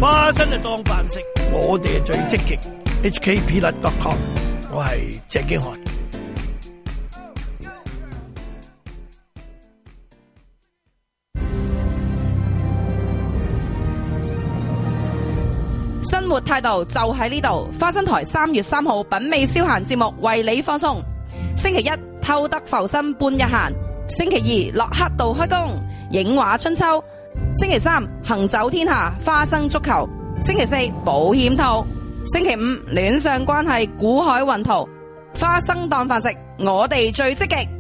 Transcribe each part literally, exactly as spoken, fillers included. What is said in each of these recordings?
花生就當飯食，我哋係最積極。H K Peanut dot com， 我係鄭經翰。 生活態度就喺呢度。花生台三月三號品味消閒節目為你放送。星期一偷得浮生半日閒，星期二落黑道開工影畫春秋，星期三行走天下花生足球，星期四保險套，星期五戀上關係古海雲圖。花生當飯食，我哋最積極。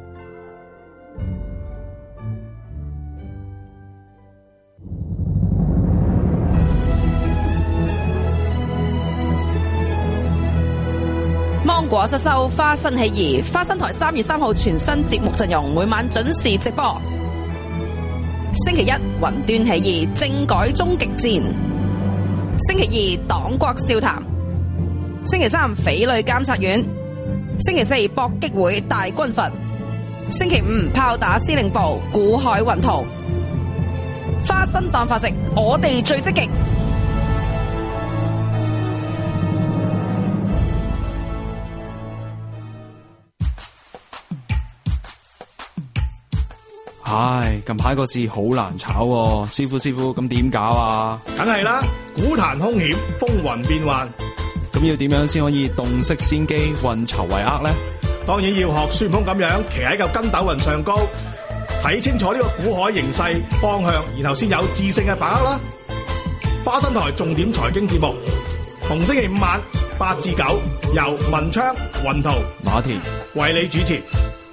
芒果失收，花生起義。花生台三月三號全新節目陣容，每晚準時直播。星期一雲端起義，政改終極戰。星期二黨國笑談。星期三匪類監察院。星期四搏擊會大軍閥。星期五炮打司令部，古海雲圖。花生當飯食，我哋最積極。 唉，近排個市好難炒喎，師傅師傅咁點搞啊？ 梗係啦，股壇兇險，風雲變幻， 咁要點樣先可以洞悉先機，運籌帷幄呢？ 當然要學孫悟空咁樣，騎喺嚿筋斗雲上高，睇清楚呢個股海形勢方向，然後先有智勝嘅把握啦。花生台重點財經節目，逢星期五晚八至九，由文昌、雲圖、 馬田為你主持。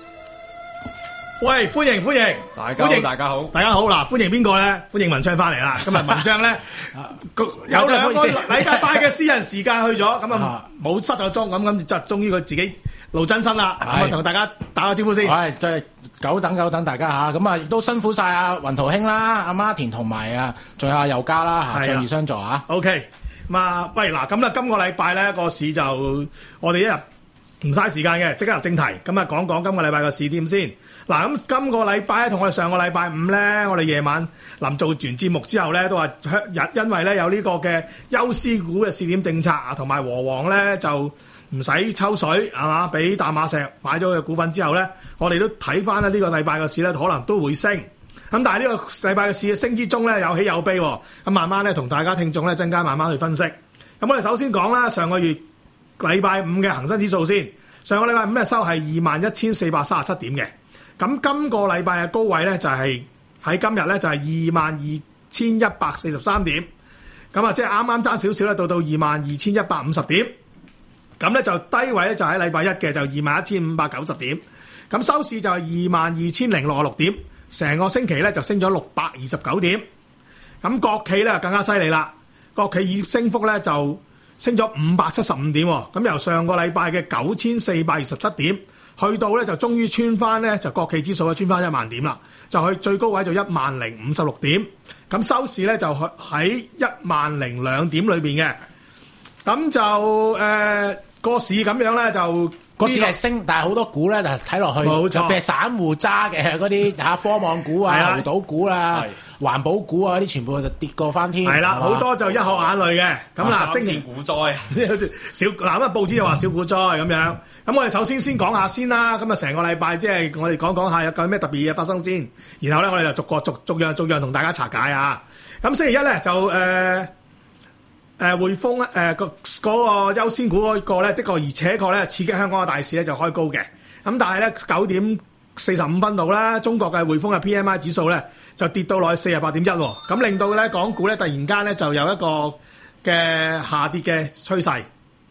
喂，歡迎歡迎， 大家好，大家好， 大家好嗱，歡迎邊個咧？歡迎文昌翻嚟啦。今日文昌咧有兩個禮拜嘅私人時間去咗，咁啊冇失咗蹤，咁咁就終於佢自己露真身啦。咁啊同大家打個招呼先。 係，即係久等久等大家嚇，咁啊亦都辛苦晒阿雲圖兄啦、阿馬田同埋啊，仲有阿佑嘉啦嚇，仗義相助嚇。 OK，咁啊，喂嗱，咁啦，今個禮拜咧個市就我哋一日唔嘥時間嘅，即刻入正題。咁啊講講今個禮拜個市點先。嗱，咁今個禮拜咧，同我哋上個禮拜五咧，我哋夜晚臨做完節目之後咧，都話因因為咧有呢個嘅優思股嘅試點政策啊，同埋和黃咧就唔使抽水係嘛，俾淡馬錫買咗嘅股份之後咧，我哋都睇翻咧呢個禮拜嘅市咧，可能都會升。咁但係呢個禮拜嘅市嘅升之中咧有起有悲，咁慢慢咧同大家聽眾咧增加慢慢去分析。咁我哋首先講啦，上個月禮拜五嘅恒生指數先，上個禮拜五咧收係二萬一千四百三十七點嘅。咁今個禮拜嘅高位咧就係喺今日咧就係二萬二千一百四十三點，咁啊即係啱啱爭少少咧到到二萬二千一百五十點，咁咧就低位咧就喺禮拜一嘅就二萬一千五百九十點，咁收市就係二萬二千零六十六點，成個星期咧就升咗六百二十九點，咁國企咧更加犀利啦，國企以升幅咧就升咗五百七十五點，咁由上個禮拜嘅九千四百二十七點。去到咧就終於穿翻咧就國企指數咧穿翻一萬點啦，就去最高位就一萬零五十六點，咁收市咧就喺一萬零兩點裏邊嘅，咁就誒個市咁樣咧就個市係升，但係好多股咧就睇落去，冇錯，就譬如散戶揸嘅嗰啲嚇科網股啊、濠賭股啊、環保股啊啲，全部就跌過翻天。 係啦，好多就一殼眼淚嘅。咁嗱， 升市股災， 小嗱咁啊，報紙就話小股災咁樣。咁我哋首先先講下先啦。咁啊，成個禮拜即係我哋講講下有究竟咩特別嘢發生先。然後咧，我哋就逐個逐逐樣逐樣同大家查解啊。咁星期一咧就誒誒匯豐咧誒個嗰個優先股嗰個咧，的確而且確咧刺激香港嘅大市咧就開高嘅。咁但係咧九點四十五分度咧，中國嘅匯豐嘅 P M I 指數咧就跌到落去四十八點一喎。咁令到咧港股咧突然間咧就有一個嘅下跌嘅趨勢。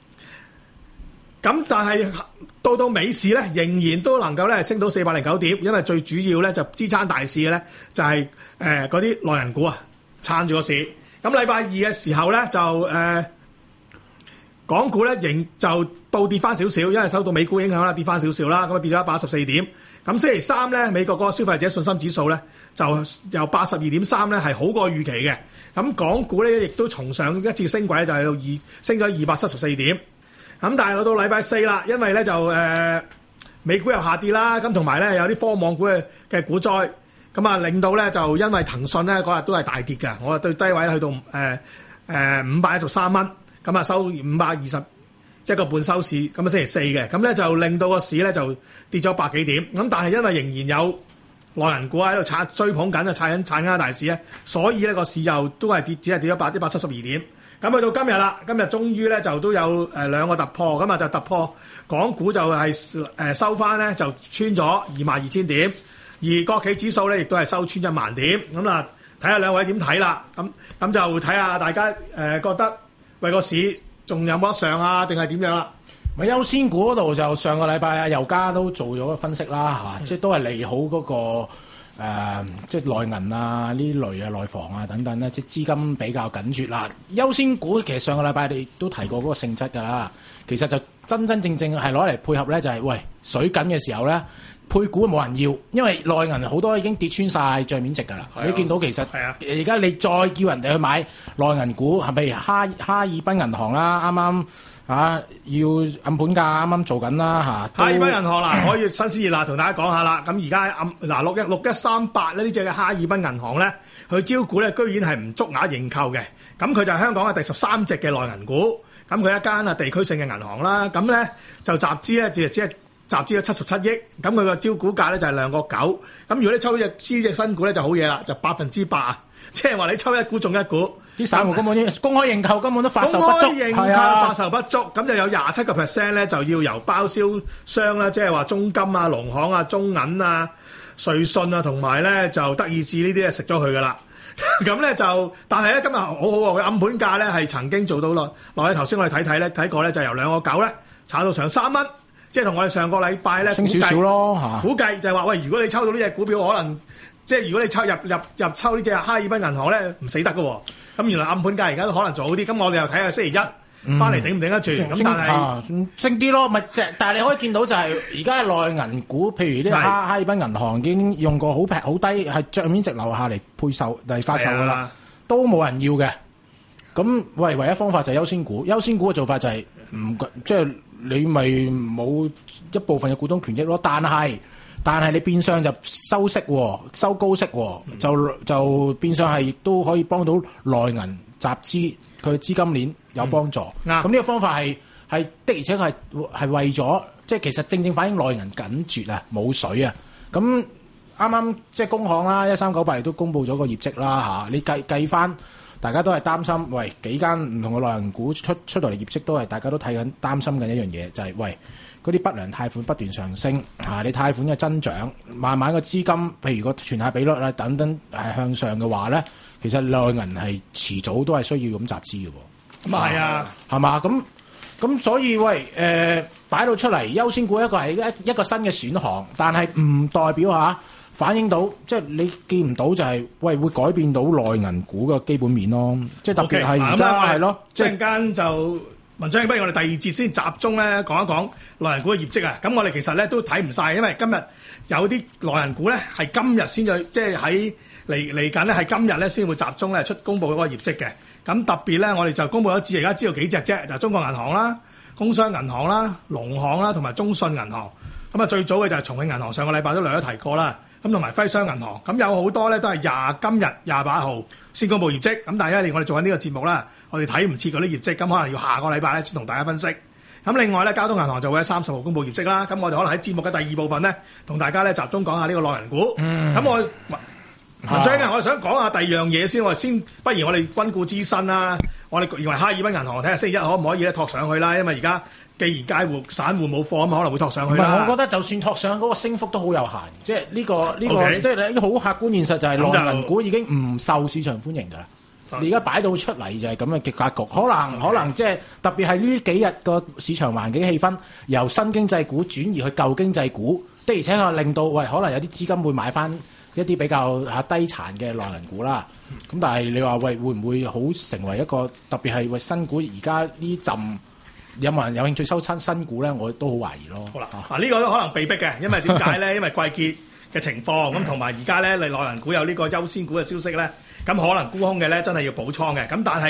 咁但係到到尾市咧，仍然都能夠咧升到四百零九點，因為最主要咧就支撐大市嘅咧就係誒嗰啲內銀股啊撐住個市。咁禮拜二嘅時候咧就誒、呃、港股咧仍就倒跌翻少少，因為受到美股影響啦，跌翻少少啦，咁啊跌咗一百一十四點。咁星期三咧美國嗰個消費者信心指數咧就由八十二點三咧係好過預期嘅。咁港股咧亦都重上一次升軌，就係到二升咗二百七十四點。咁但係到到禮拜四啦，因為咧就誒、呃、美股又下跌啦，咁同埋咧有啲科網股嘅嘅股災，咁啊令到咧就因為騰訊咧嗰日都係大跌嘅，我對低位去到誒誒五百一十三蚊，咁啊收五百二十一個半收市，咁啊星期四嘅，咁咧就令到個市咧就跌咗百幾點，咁但係因為仍然有內銀股喺度撐追捧緊啊，撐緊撐緊大市咧，所以咧個市又都係跌，只係跌咗百一百七十二點。咁去到今日啦，今日終於咧就都有誒兩個突破，咁啊就突破港股就係誒收翻咧就穿咗二萬二千點，而國企指數咧亦都係收穿一萬點。咁啊睇下兩位點睇啦，咁咁就睇下大家誒、呃、覺得喂個市仲有冇得上啊，定係點樣啦？ 咪優先股嗰度就上個禮拜啊，油家都做咗個分析啦，嚇、嗯，即係都係利好嗰、那個、呃、即係內銀啊呢類啊內房啊等等咧，即係資金比較緊絀啦。優先股其實上個禮拜你都提過嗰個性質㗎啦，其實就真真正正係攞嚟配合咧，就係、是、喂水緊嘅時候咧，配股冇人要，因為內銀好多已經跌穿晒帳面值㗎啦。你見到其實而家你再叫人哋去買內銀股，係咪哈哈爾濱銀行啦？啱啱。啊！要暗盤價啱啱做緊啦嚇，哈爾濱銀行啦，可以新鮮熱辣同大家講下啦。咁而家暗嗱六一六一三八咧呢隻嘅哈爾濱銀行咧，佢招股咧居然係唔足額認購嘅。咁佢就係香港嘅第十三隻嘅內銀股。咁佢一間啊地區性嘅銀行啦。咁咧就集資咧，只係只係集資咗七十七億。咁佢個招股價咧就係兩個九。咁如果你抽隻呢隻新股咧就好嘢啦，就百分之百，即係話你抽一股中一股。啲散戶根本啲公開認購根本都發售不足，係啊，發售不足，咁就有廿七個 percent 咧，就要由包銷商啦，即係話中金啊、農行啊、中銀啊、瑞信啊，同埋咧就德意志呢啲咧食咗佢噶啦。咁咧就，但係咧今日好好喎，佢暗盤價咧係曾經做到落落去頭先我哋睇睇咧睇過咧，就由兩個九咧炒到上三蚊，即係同我哋上個禮拜咧升少少咯嚇。估計就係話喂，如果你抽到呢隻股票，可能即係如果你抽入入入抽呢隻哈爾濱銀行咧，唔死得噶喎。咁原來暗盤價而家都可能做好啲，咁我哋又睇下星期一翻嚟頂唔頂得住。咁、嗯、但係、啊、升啲咯，咪即係但係你可以見到就係而家內銀股，譬如呢個哈哈爾濱銀行已經用過好平好低，係帳面值留下嚟配售嚟發售噶啦，都冇人要嘅。咁喂，唯一方法就係優先股，優先股嘅做法就係唔即係你咪冇一部分嘅股東權益咯，但係。但係你變相就收息喎，收高息喎，就就變相係亦都可以幫到內銀集資，佢資金鏈有幫助。咁、嗯、呢個方法係係的，而且係係為咗即係其實正正反映內銀緊絀啊，冇水啊。咁啱啱即係工行啦，一三九八亦都公布咗個業績啦嚇。你計計翻，大家都係擔心，喂幾間唔同嘅內銀股出出嚟業績都係大家都睇緊擔心緊一樣嘢，就係、是、喂。嗰啲不良貸款不斷上升，啊！你貸款嘅增長，慢慢個資金，譬如個存貸比率啦等等係向上嘅話咧，其實內銀係遲早都係需要咁集資嘅喎。咁啊係啊，係嘛？咁咁所以喂，誒、呃、擺到出嚟優先股一個係一一個新嘅選項，但係唔代表嚇反映到，即係你見唔到就係、是、喂會改變到內銀股嘅基本面咯。即係特別係而家係咯，即係陣間就。文章，不如我哋第二節先集中咧講一講內銀股嘅業績啊！咁我哋其實咧都睇唔晒，因為今日有啲內銀股咧係今日先至，即係喺嚟嚟緊咧係今日咧先會集中咧出公佈嗰個業績嘅。咁特別咧，我哋就公佈咗只而家知道幾隻啫，就係、中國銀行啦、工商銀行啦、農行啦同埋中信銀行。咁啊最早嘅就係重慶銀行，上個禮拜都略咗提過啦。咁同埋徽商銀行，咁有好多咧都係廿今日廿八號先公佈業績。咁但係因為我哋做緊呢個節目啦，我哋睇唔切嗰啲業績，咁可能要下個禮拜咧先同大家分析。咁另外咧，交通銀行就會喺三十號公佈業績啦。咁我哋可能喺節目嘅第二部分咧，同大家咧集中講下呢個內銀股。咁、嗯、我文章啊，我哋想講下第二樣嘢先。我哋先，不如我哋溫故知新啦。我哋認為哈爾濱銀行睇下星期一可唔可以咧托上去啦？因為而家既然街戶散戶冇貨，咁可能會托上去啦。唔係，我覺得就算托上嗰個升幅都好有限。即係呢、呢個呢、呢個，okay. 即係你好客觀現實就係內銀股已經唔受市場歡迎㗎啦。你而家擺到出嚟就係咁嘅極格局，可能、okay. 可能即係特別係呢幾日個市場環境氣氛由新經濟股轉移去舊經濟股，的而且確令到喂可能有啲資金會買翻一啲比較嚇低殘嘅內銀股啦。咁、嗯、但係你話喂會唔會好成為一個特別係喂新股而家呢陣有冇人有興趣收親新股咧？我都好懷疑咯。好啦，啊呢、呢個都可能被逼嘅，因為點解咧？因為季結嘅情況咁，同埋而家咧，你內銀股有呢個優先股嘅消息咧。咁可能沽空嘅咧，真係要補倉嘅。咁但係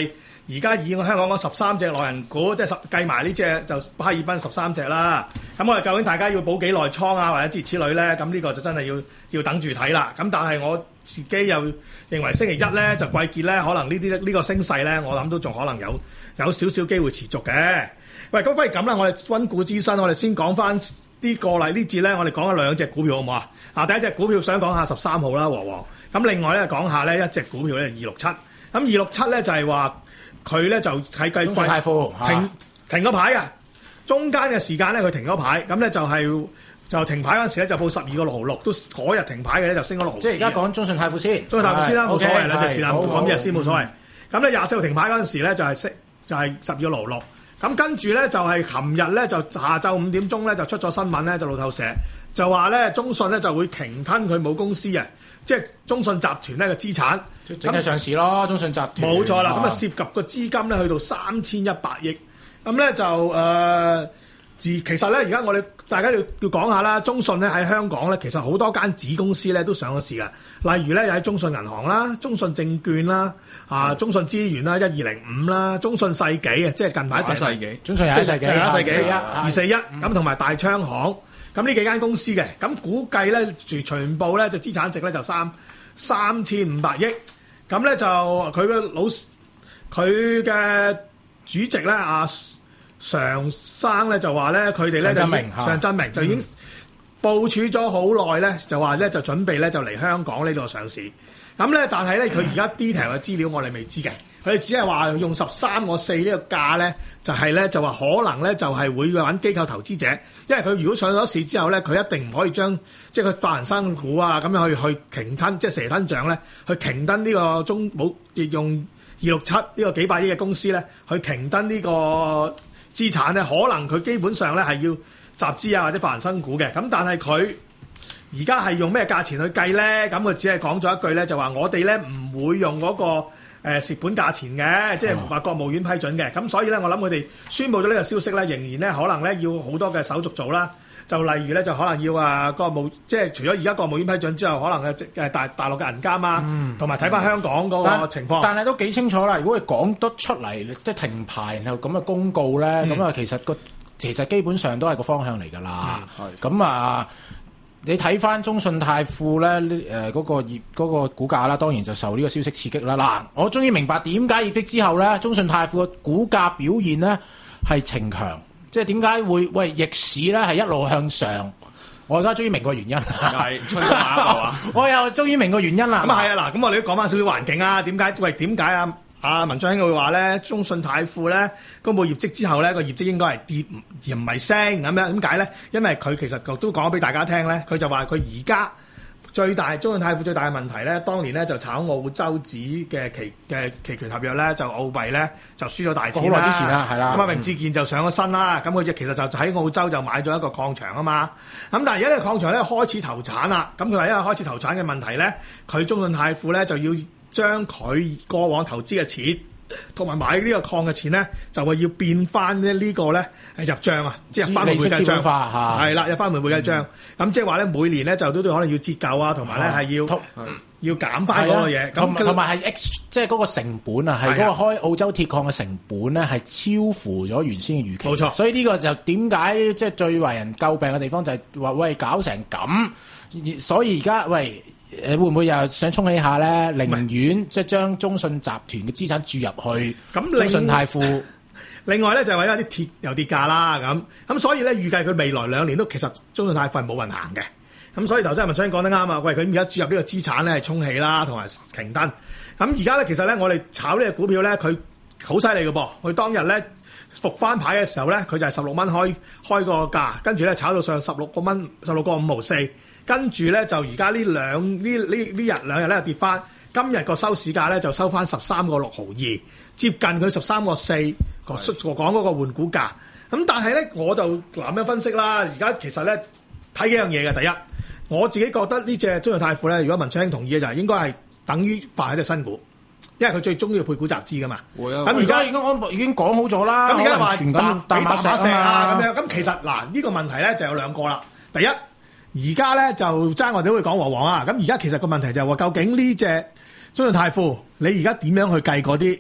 而家以香港嗰十三隻內銀股，即係十計埋呢隻就哈爾濱十三隻啦。咁我哋究竟大家要補幾耐倉啊，或者諸如此類咧？咁呢個就真係要要等住睇啦。咁但係我自己又認為星期一咧就季結咧，可能呢啲呢個升勢咧，我諗都仲可能有有少少機會持續嘅。喂，咁不如咁啦，我哋溫故知新，我哋先講翻啲個例呢節咧，我哋講咗兩隻股票好唔好啊？啊，第一隻股票想講下十三號啦，和黃。咁另外咧講下咧一隻股票咧二六七。咁二六七咧就係話佢咧就喺季中信泰富停、 啊、 停咗牌啊，中間嘅時間咧佢停咗牌，咁咧就係、是、就停牌嗰陣時咧就報十二個六毫六，都嗰日停牌嘅咧就升咗六毫。 即係而家講中信泰富先， 中信泰富先啦，冇所謂啦，隻是但講日先冇所謂。咁咧廿四號停牌嗰陣時咧就係升就係十二個六毫六。咁跟住咧就係琴日咧就下晝五點鐘咧就出咗新聞咧，就路透社就話咧中信咧就會鯨吞佢母公司啊，即係中信集團咧嘅資產， 整體上市咯，中信集團冇錯啦。咁啊涉及個資金咧去到三千一百億，咁咧就誒。呃其實咧，而家我哋大家要要講下啦，中信咧喺香港咧，其實好多間子公司咧都上咗市噶。例如咧，有喺中信銀行啦、中信證券啦、啊中信資源啦、一二零五啦、中信世紀啊，即係近排世紀， 中信有世紀、 世紀、二四一嗯咁，同埋大昌行咁呢幾間公司嘅，咁估計咧全全部咧就資產值咧就三三千五百億，咁咧就佢嘅老佢嘅主席咧啊。常生咧就話咧，佢哋咧就常振明就已經部署咗好耐咧，就話咧就準備咧就嚟香港呢度上市。咁咧，但係咧佢而家 detail 嘅資料我哋未知嘅，佢哋只係話用十三個四呢個價咧，就係咧就話可能咧就係會揾機構投資者，因為佢如果上咗市之後咧，佢一定唔可以將即係佢發行新股啊咁樣去去鯨吞，即係蛇吞象咧，去鯨吞呢個中冇用二六七呢個幾百億嘅公司咧，去鯨吞呢個資產咧，可能佢基本上咧係要集資啊或者發行新股嘅，咁但係佢而家係用咩價錢去計咧？咁佢只係講咗一句咧，就話我哋咧唔會用嗰個誒蝕本價錢嘅，即係話國務院批准嘅。咁所以咧，我諗佢哋宣佈咗呢個消息咧，仍然咧可能咧要好多嘅手續做啦。就例如咧，就可能要啊國務，即係除咗而家國務院批准之後，可能嘅誒大大陸嘅銀監啊，同埋睇翻香港嗰個情況。 但係都幾清楚啦。如果佢講得出嚟，即係停牌然後咁嘅公告咧，咁啊、嗯、其實個其實基本上都係個方向嚟㗎啦。咁、嗯、啊，你睇翻中信泰富咧，誒、呃、嗰、那個業嗰、那個股價啦，當然就受呢個消息刺激啦。嗱，我終於明白點解業績之後咧，中信泰富嘅股價表現咧係呈強。即係點解會喂逆市咧係一路向上？我而家終於明個原因， 係春江馬後啊！ 我又終於明個原因啦。 咁啊係啊嗱，咁我哋都講翻少少環境啊。點解喂點解啊？阿文章兄會話咧，中信泰富咧公佈業績之後咧個業績應該係跌而唔係升咁樣。點解咧？因為佢其實都講咗俾大家聽咧，佢就話佢而家最大中信泰富最大嘅問題咧，當年咧就炒澳洲紙嘅期嘅期權合約咧，就澳幣咧就輸咗大錢啦。好耐之前啦，係啦。咁啊，榮智健就上咗身啦。咁佢就其實就喺澳洲就買咗一個礦場啊嘛。咁但係而家呢個礦場咧開始投產啦。咁佢話因為開始投產嘅問題咧，佢中信泰富咧就要將佢過往投資嘅錢同埋買呢個礦嘅錢咧，就話要變翻咧呢個咧係入帳啊，即係入翻回會計帳。係啦，入翻回會計帳。咁即係話咧，每年咧就都都可能要折舊啊，同埋咧係要要減翻嗰個嘢。 同同埋係 X， 即係嗰個成本啊，係嗰個開澳洲鐵礦嘅成本咧係超乎咗原先嘅預期。冇錯。所以呢個就點解即係最為人詬病嘅地方就係話喂搞成咁，所以而家喂。誒會唔會又想沖起下咧？寧願即係將中信集團嘅資產注入去中信泰富。 另外咧就係話因為啲鐵又跌價啦，咁咁所以咧預計佢未來兩年都其實中信泰富係冇運行嘅。咁所以頭先文昌講得啱啊！喂，佢而家注入呢個資產咧係沖起啦，同埋停單。咁而家咧其實咧我哋炒呢個股票咧，佢好犀利嘅噃。佢當日咧復翻牌嘅時候咧，佢就係十六蚊開開個價，跟住咧炒到上十六個蚊，十六個五毫四。跟住咧就而家呢兩呢呢呢日兩日咧跌翻，今日個收市價咧就收翻十三個六毫二，接近佢十三個四個講嗰個換股價。咁但係咧我就咁樣分析啦，而家其實咧睇幾樣嘢嘅。第一，我自己覺得呢隻中信泰富咧，如果文昌兄同意嘅就係應該係等於發一隻新股，因為佢最終要配股集資噶嘛。會啊。咁而家已經安已經講好咗啦。咁而家話搭搭馬石啊咁樣。咁其實嗱呢、呢個問題咧就有兩個啦。第一。而家咧就爭我哋都會講和黃啊！咁而家其實個問題就係話，究竟呢隻中信泰富你而家點樣去計嗰啲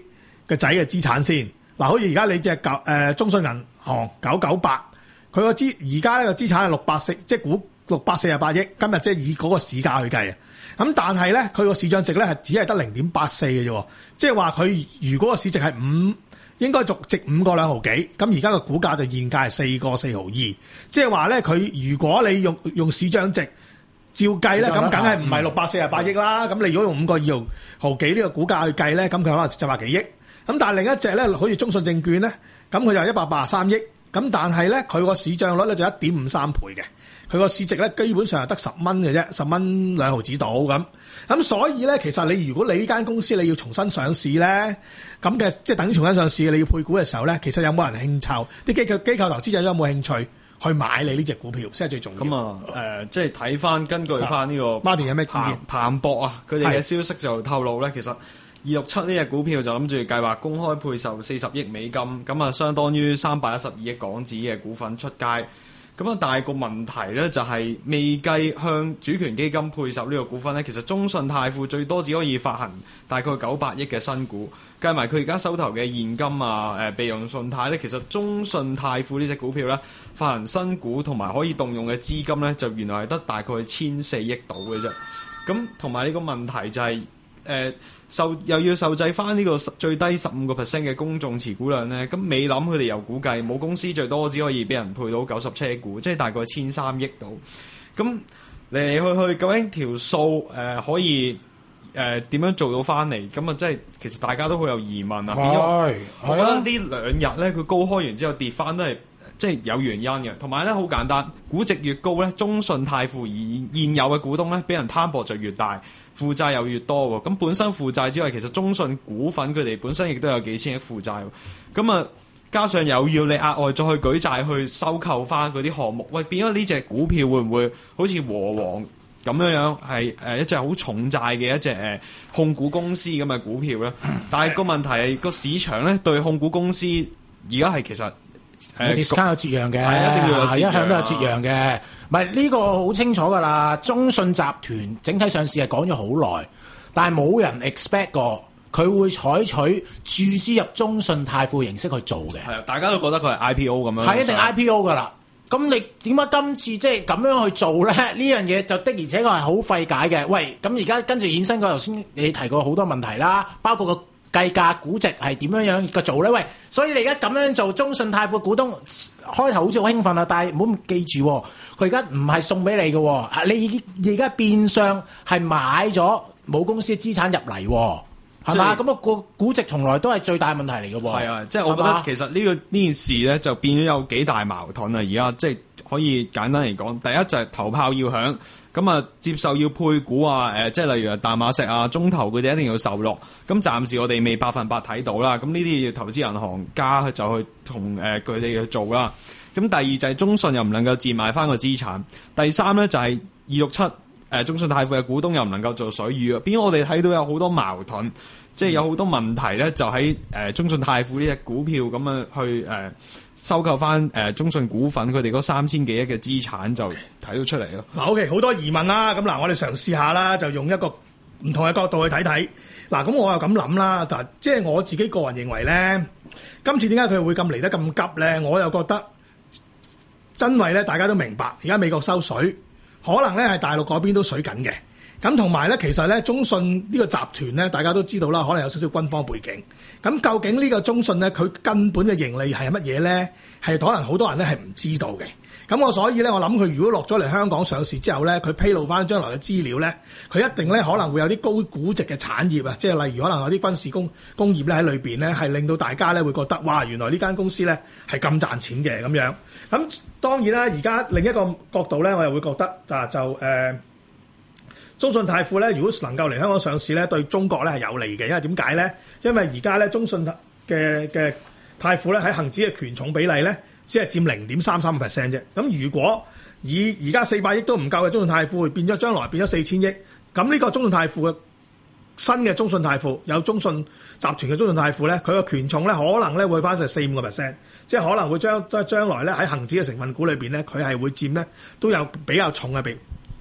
嘅仔嘅資產先。嗱，好似而家你隻九誒中信銀行九九八，佢個資而家呢個資產係六百四，即係估六百四十八億，今日即係以嗰個市價去計啊。咁但係咧，佢個市漲值咧係只係得零點八四嘅啫，即係話佢如果個市值係五，應該續值五個兩毫幾，咁而家個股價就現價係四個四毫二，即係話咧佢如果你用用市漲值照計咧，咁梗係唔係六百四十八億啦。咁、嗯、你如果用五個二毫毫幾呢個股價去計咧，咁佢可能七百幾億。咁但係另一隻咧，好似中信證券咧，咁佢就一百八十三億，咁但係咧佢個市漲率咧就一點五三倍嘅。佢個市值咧基本上係得十蚊嘅啫，十蚊兩毫子到咁。咁所以咧，其實你如果你呢間公司你要重新上市咧，咁嘅即係等於重新上市，你要配股嘅時候咧，其實有冇人興湊？啲機構機構投資者有冇興趣去買你呢隻股票先係最重要。 咁啊，誒、呃，即係睇翻根據翻呢、這個 Martin 有咩意見？ 彭博啊，佢哋嘅消息就透露咧，其實二六七呢隻股票就諗住計劃公開配售四十億美金，咁啊，相當於三百一十二億港紙嘅股份出街。咁啊，但係個問題咧就係未計向主權基金配售呢個股份咧，其實中信泰富最多只可以發行大概九百億嘅新股，計埋佢而家手頭嘅現金啊、誒備用信貸咧，其實中信泰富呢隻股票咧發行新股同埋可以動用嘅資金咧，就原來係得大概千四億度嘅啫。咁同埋呢個問題就係、是、誒。呃受又要受制翻呢個最低十五個 percent 嘅公眾持股量咧，咁未諗佢哋又估計母公司最多只可以俾人配到九十車股，即係大概千三億度。咁嚟嚟去去究竟條數誒可以誒點、呃、樣做到翻嚟？咁啊，即係其實大家都好有疑問啊。 係， 我覺得呢兩日咧，佢高開完之後跌翻都係即係有原因嘅。同埋咧好簡單，估值越高咧，中信泰富現現有嘅股東咧，俾人攤薄就越大。負債又越多喎，咁本身負債之外，其實中信股份佢哋本身亦都有幾千億負債，咁啊加上又要你額外再去舉債去收購翻嗰啲項目，喂，變咗呢隻股票會唔會好似和黃咁樣樣係誒一隻好重債嘅一隻誒控股公司咁嘅股票咧？但係個問題係個市場咧對控股公司而家係其實。 有 discount 有折讓嘅， 係一定要有折讓， 一向都有折讓嘅。唔係呢個好清楚㗎啦。中信集團整體上市係講咗好耐，但係冇人 expect 過佢會採取注資入中信泰富形式去做嘅。 係啊，大家都覺得佢係 I P O 咁樣。 係一定 I P O 㗎啦。咁你點解今次即係咁樣去做咧？呢樣嘢就的而且確係好費解嘅。喂，咁而家跟住衍生過頭先你提過好多問題啦，包括個計價估值係點樣樣嘅做咧？喂，所以你而家咁樣做，中信泰富股東開頭好似好興奮啊，但係唔好記住，佢而家唔係送俾你嘅，你而家變相係買咗母公司嘅資產入嚟，係嘛？咁啊個估值從來都係最大問題嚟嘅。 係啊，即係我覺得其實呢、呢個呢件事咧就變咗有幾大矛盾啊！而家即係可以簡單嚟講，第一就係頭炮要響。咁啊，接受要配股啊，誒，即係例如淡馬錫啊、中投佢哋一定要受落。咁暫時我哋未百分百睇到啦。咁呢啲要投資銀行家就去同誒佢哋去做啦。咁第二就係中信又唔能夠賤賣翻個資產。第三咧就係二六七誒中信泰富嘅股東又唔能夠做水魚啊。變咗我哋睇到有好多矛盾，即係有好多問題咧，就喺誒中信泰富呢隻股票咁樣去誒。呃收購翻誒、呃、中信股份，佢哋嗰三千幾億嘅資產就睇到出嚟咯。 嗱 ，OK， 好多疑問啦。咁嗱，我哋嘗試下啦，就用一個唔同嘅角度去睇睇。嗱，咁我又咁諗啦，但即係我自己個人認為咧，今次點解佢會咁嚟得咁急咧？我又覺得，真係咧，大家都明白，而家美國收水，可能咧係大陸嗰邊都水緊嘅。咁同埋咧，其實咧，中信呢個集團咧，大家都知道啦，可能有少少軍方背景。咁究竟呢個中信咧，佢根本嘅盈利係乜嘢咧？係可能好多人咧係唔知道嘅。咁我所以咧，我諗佢如果落咗嚟香港上市之後咧，佢披露翻將來嘅資料咧，佢一定咧可能會有啲高估值嘅產業啊，即係例如可能有啲軍事工工業咧喺裏邊咧，係令到大家咧會覺得哇，原來呢間公司咧係咁賺錢嘅咁樣。咁當然啦，而家另一個角度咧，我又會覺得啊，就誒。呃中信泰富咧，如果能夠嚟香港上市咧，對中國咧係有利嘅，因為點解咧？因為而家咧中信嘅嘅泰富咧喺恒指嘅權重比例咧，只係佔零點三三個 percent 啫。咁如果以而家四百億都唔夠嘅中信泰富，變咗將來變咗四千億，咁呢個中信泰富嘅新嘅中信泰富有中信集團嘅中信泰富咧，佢個權重咧可能咧會翻成四五個 percent，即係可能會將將來咧喺恒指嘅成分股裏邊咧，佢係會佔咧都有比較重嘅比。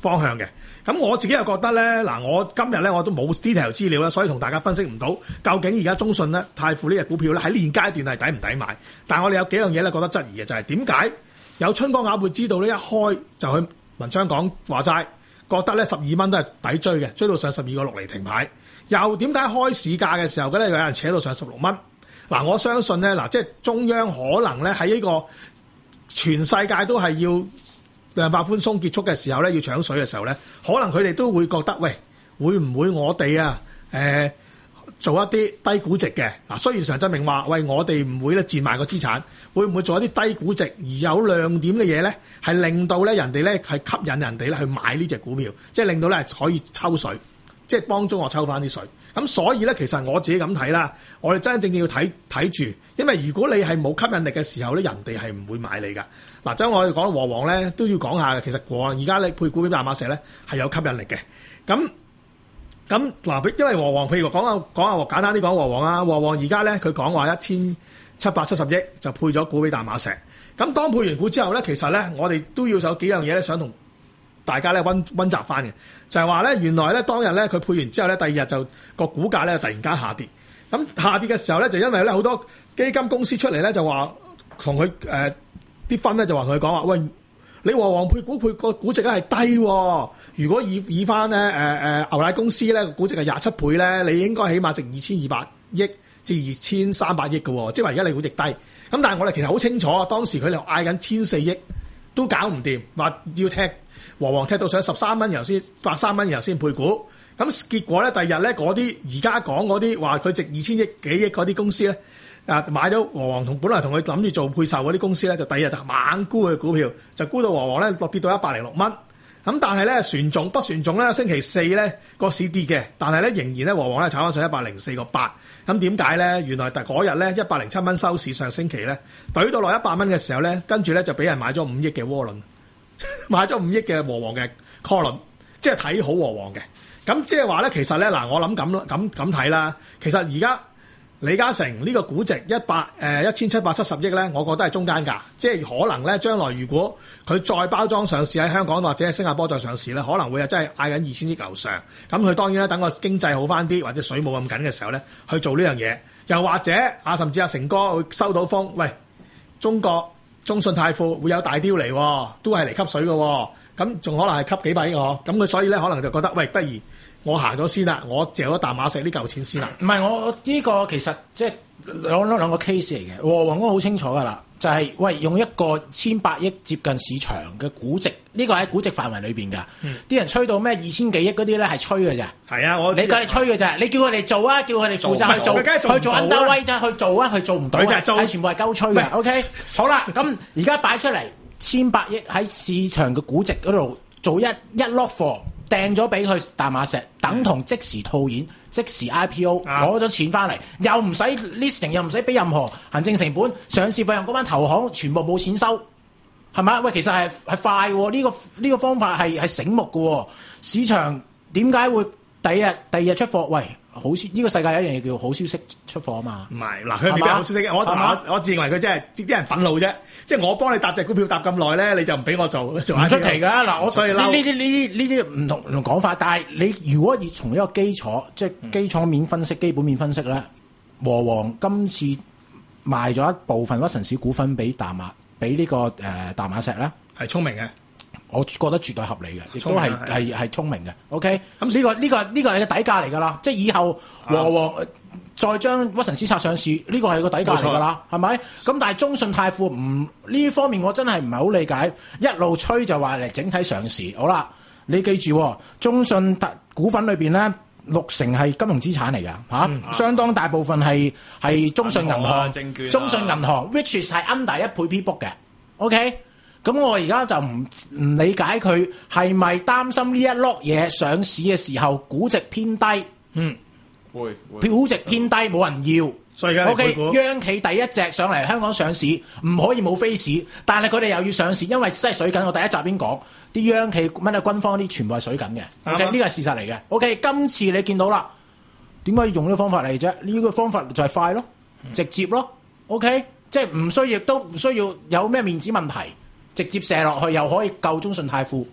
方向嘅。咁我自己又覺得咧，嗱，我今日咧我都冇 detail 資料啦，所以同大家分析唔到究竟而家中信咧泰富呢隻股票咧喺現階段係抵唔抵買。但係我哋有幾樣嘢咧覺得質疑嘅，就係點解有春光鴨會知道呢？一開就去文昌講話齋，覺得咧十二蚊都係抵追嘅，追到上十二個六嚟停牌。又點解開市價嘅時候嘅咧有人扯到上十六蚊？嗱，我相信咧嗱，即係中央可能咧喺呢個全世界都係要量化寬鬆結束嘅時候咧，要搶水嘅時候咧，可能佢哋都會覺得，喂，會唔會我哋啊，誒、呃、做一啲低估值嘅嗱？雖然常振明話，喂，我哋唔會咧賤賣個資產，會唔會做一啲低估值而有亮點嘅嘢咧？係令到咧人哋咧係吸引人哋咧去買呢隻股票，即係令到咧可以抽水，即係幫中國抽翻啲水。咁所以咧，其實我自己咁睇啦，我哋真真正正要睇睇住，因為如果你係冇吸引力嘅時候咧，人哋係唔會買你噶。嗱，即係我哋講和黃咧，都要講下嘅。其實和黃而家你配股俾淡馬錫咧係有吸引力嘅。咁咁嗱，因為和黃，譬如講下講下簡單啲講和黃啊，和黃而家咧佢講話一千七百七十億就配咗股俾淡馬錫。咁當配完股之後咧，其實咧我哋都要有幾樣嘢咧想同大家咧溫溫習翻嘅，就係話咧原來咧當日咧佢配完之後咧，第二日就個股價咧突然間下跌。咁下跌嘅時候咧，就因為咧好多基金公司出嚟咧就話同佢誒啲分咧就話同佢講話，喂，你和黃配股配個估值咧係低喎。如果以以翻咧誒誒牛奶公司咧個估值係廿七倍咧，你應該起碼值二千二百億至二千三百億嘅喎，即係話而家你估值低。咁但係我哋其實好清楚，當時佢哋嗌緊千四億都搞唔掂，話要踢和黃踢到上十三蚊，然後先百三蚊，然後先配股。咁結果咧，第二日咧嗰啲而家講嗰啲話佢值二千億幾億嗰啲公司咧，啊買咗和黃同本來同佢諗住做配售嗰啲公司咧，就第二日就猛沽佢股票，就沽到和黃咧落跌到一百零六蚊。咁但係咧船重不船重咧，星期四咧個市跌嘅，但係咧仍然咧和黃咧炒翻上一百零四個八。咁點解咧？原來第嗰日咧一百零七蚊收市，上星期咧懟到落一百蚊嘅時候咧，跟住咧就俾人買咗五億嘅窩輪，買咗五億嘅和黃嘅 call 輪，即係睇好和黃嘅。咁即係話咧，其實咧嗱，我諗咁咁咁睇啦。其實而家李嘉誠呢個估值一百誒一千七百七十億咧，我覺得係中間價，即係可能咧將來如果佢再包裝上市喺香港或者喺新加坡再上市咧，可能會係真係嗌緊二千億樓上。咁佢當然咧等個經濟好翻啲，或者水冇咁緊嘅時候咧，去做呢樣嘢。又或者啊，甚至阿成哥會收到風，喂，中國中信泰富會有大雕嚟，都係嚟吸水嘅，咁仲可能係吸幾百億喎。咁佢所以咧可能就覺得，喂，不如我行咗先啦，我借咗淡馬錫呢嚿錢先啦。 唔係，我呢個其實即係兩兩個 case 嚟嘅。和黃都好清楚㗎啦，就係、是、喂用一個千百億接近市場嘅估值，呢、這個喺估值範圍裏邊㗎。啲、嗯、人吹到咩二千幾億嗰啲咧係吹嘅啫。係啊，我你梗係吹嘅啫。你叫佢哋做啊，叫佢哋負責去做，做做去做 underweight 啫，去做啊，佢做唔到啊，係全部係鳩吹嘅。OK， 好啦，咁而家擺出嚟千百億喺市場嘅估值嗰度做一一 lock 貨。掟咗俾佢淡馬錫，等同即時套現、即時 I P O 攞咗錢翻嚟，又唔使 listing， 又唔使俾任何行政成本、上市費用，嗰班投行全部冇錢收，係咪？喂，其實係係快喎，呢、呢個呢、呢個方法係係醒目嘅喎。市場點解會第二日第二日出貨？喂，好消呢、呢個世界有一樣嘢叫好消息出貨啊嘛。唔係嗱，佢未必好消息嘅。我我我自認為佢真係啲人憤怒啫。即係我幫你搭隻股票搭咁耐咧，你就唔俾我做，做唔出奇㗎。嗱，我所以呢啲呢啲呢啲唔同唔同講法，但係你如果以從一個基礎，即係基礎面分析、基本面分析咧，和黃今次賣咗一部分屈臣氏股份俾淡馬，俾呢、呢個誒、呃、淡馬錫咧，係聰明嘅。我覺得絕對合理嘅，亦都係係係聰明嘅。OK，咁呢、呢個呢、呢個呢、呢個係個底價嚟㗎啦，即係以後和黃。啊再將屈臣氏拆上市，呢個係個底價嚟㗎啦，係咪？咁但係中信泰富唔呢方面，我真係唔係好理解。一路吹就話嚟整體上市，好啦，你記住，中信股份裏邊咧六成係金融資產嚟㗎嚇，嗯、相當大部分係係中信銀行、啊、證券、啊、中信銀行 ，which is 係 under 一倍 P book 嘅。OK，咁我而家就唔唔理解佢係咪擔心呢一碌嘢上市嘅時候估值偏低？嗯。會估值偏低，冇人要，所以 OK。央企第一隻上嚟香港上市，唔可以冇飛市，但係佢哋又要上市，因為真係水緊。我第一集已經講，啲央企乜嘢軍方啲全部係水緊嘅。OK，呢個係事實嚟嘅。OK，今次你見到啦，點解要用呢個方法嚟啫？呢、這個方法就係快咯，直接咯。OK，即係唔需要，都唔需要有咩面子問題，直接射落去又可以救中信泰富。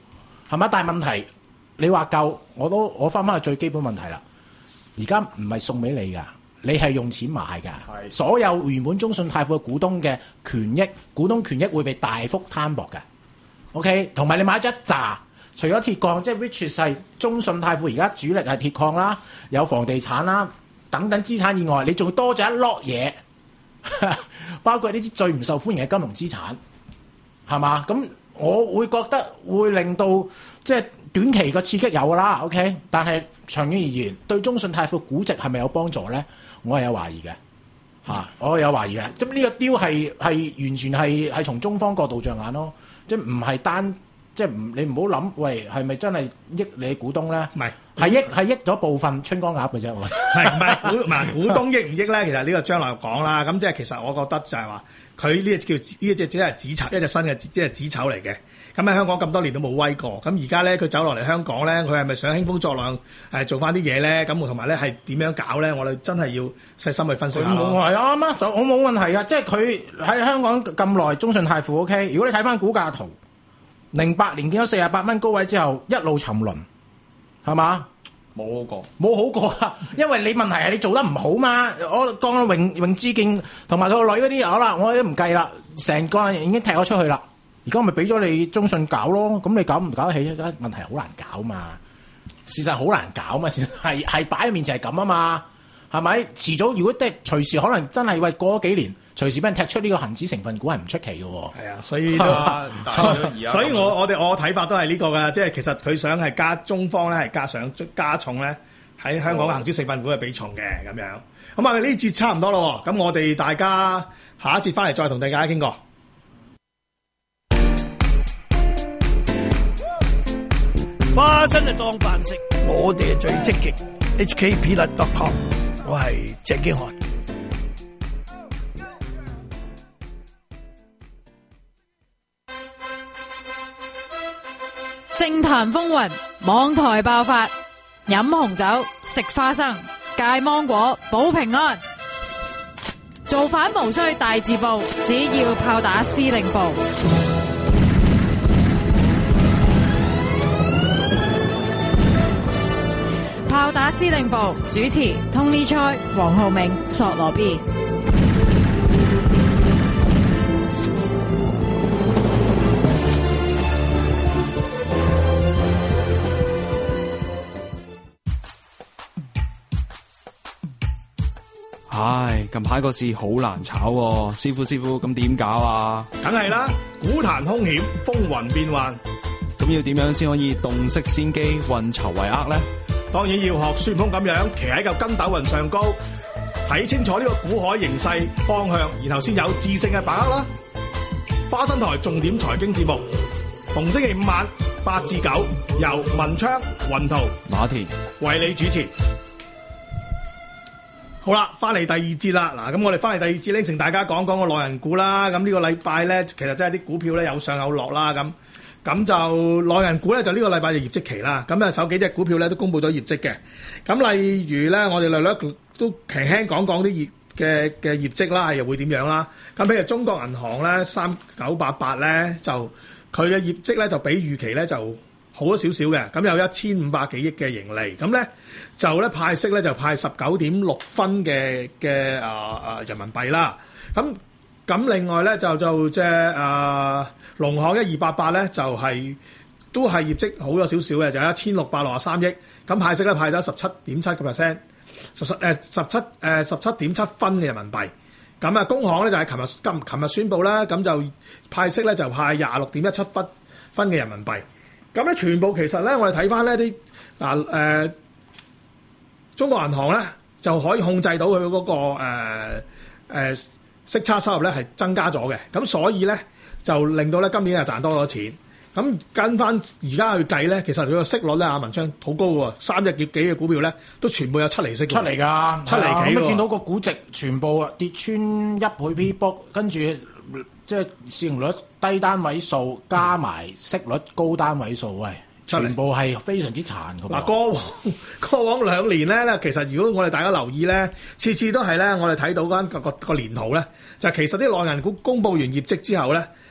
係咪？但係問題你話夠，我都我翻返去最基本問題啦。而家唔係送俾你㗎，你係用錢買㗎。所有原本中信泰富嘅股東嘅權益，股東權益會被大幅攤薄嘅。OK， 同埋你買咗一紮，除咗鐵礦，即係 which 係中信泰富而家主力係鐵礦啦，有房地產啦等等資產以外，你仲多咗一攞嘢，包括呢啲最唔受歡迎嘅金融資產，係嘛？咁我會覺得會令到即係短期嘅刺激有㗎啦。OK， 但係長遠而言，對中信泰富估值係咪有幫助咧？我係有懷疑嘅。嚇、啊！我有懷疑嘅，咁呢個 deal 係係完全係係從中方角度着眼咯，即係唔係單即係唔你唔好諗，喂係咪真係益你股東咧？唔係係益係益咗部分春江鴨嘅啫， 係唔係股唔係股東益唔益咧？其實呢個將來講啦，咁即係其實我覺得就係話佢呢隻叫呢一隻只係紙籌，一隻新嘅即係紙籌嚟嘅。咁喺香港咁多年都冇威過，咁而家咧佢走落嚟香港咧，佢係咪想興風作浪誒做翻啲嘢咧？咁同埋咧係點樣搞咧？我哋真係要細心去分析下咯。 係啊，啱啊，我冇問題噶，即係佢喺香港咁耐，中信泰富 OK。如果你睇翻股價圖，零八年見到四十八蚊高位之後，一路沉淪，係嘛？ 冇好過， 冇好過啊！因為你問題係你做得唔好嘛。我當榮榮之健同埋佢個女嗰啲好啦，我都唔計啦，成個人已經踢咗出去啦。而家咪俾咗你中信搞咯，咁你搞唔搞得起？問題好難搞嘛，事實好難搞嘛，事實係係擺喺面前係咁啊嘛，係咪？遲早如果即係隨時可能真係喂過咗幾年，隨時俾人踢出呢個恒指成分股係唔出奇嘅喎。 係啊，所以都所以我我哋我睇法都係呢個㗎，即係其實佢想係加中方咧係加上加重咧喺香港嘅恒指成分股嘅比重嘅咁樣。咁啊呢節差唔多咯，咁我哋大家下一節翻嚟再同大家傾過。 花生就當飯食，我哋係最積極。H K Peanut dot com， 我係鄭經翰。 政壇風雲，網台爆發，飲紅酒，食花生，戒芒果，保平安。造反無需大字報，只要炮打司令部。炮打司令部主持 Tony Choi、黃浩銘、索羅 B。 唉，近排個市好難炒喎，師傅師傅咁點搞啊？ 梗係啦，股壇兇險，風雲變幻， 咁要點樣先可以洞悉先機，運籌帷幄呢？ 當然要學孫悟空咁樣騎喺嚿筋斗雲上高，睇清楚呢個股海形勢方向，然後先有智勝嘅把握啦。花生台重點財經節目，逢星期五晚八至九，由文昌、雲圖、 馬田為你主持。好啦，翻嚟第二節啦。嗱，咁我哋翻嚟第二節咧，請大家講講個內銀股啦。咁呢個禮拜咧，其實真係啲股票咧有上有落啦。咁咁就內銀股咧，就呢個禮拜就業績期啦。咁啊，首幾隻股票咧都公布咗業績嘅。咁例如咧，我哋略略都輕輕講講啲業嘅嘅業績啦，又會點樣啦？咁譬如中國銀行咧，三九八八咧，就佢嘅業績咧就比預期咧就好咗少少嘅。咁有一千五百幾億嘅盈利。咁咧就咧派息咧就派十九點六分嘅嘅啊啊人民幣啦。咁咁另外咧就就即係啊農行一二八八咧就係、是、都係業績好咗少少嘅，就有一千六百六十三億。咁派息咧派咗十七點七個 percent， 十十誒十七誒十七點七分嘅人民幣。咁啊工行咧就係琴日今琴日宣布啦，咁就派息咧就派廿六點一七分分嘅人民幣。咁咧全部其實咧我哋睇翻呢啲嗱誒中國銀行咧就可以控制到佢嗰、那個誒、呃呃、息差收入咧係增加咗嘅，咁所以咧就令到咧今年係賺多咗錢。咁跟翻而家去計咧，其實佢個息率咧，阿文昌好高喎，三隻幾幾嘅股票咧都全部有七厘息。 出嚟㗎， 七厘幾喎。 咁見到個估值全部跌穿一倍 P book，跟住即係市盈率低單位數加埋息率高單位數，喂，全部係非常之殘㗎。 嗱，過往過往兩年咧，其實如果我哋大家留意咧，次次都係咧，我哋睇到嗰個個個年圖咧，就其實啲內銀股公佈完業績之後咧。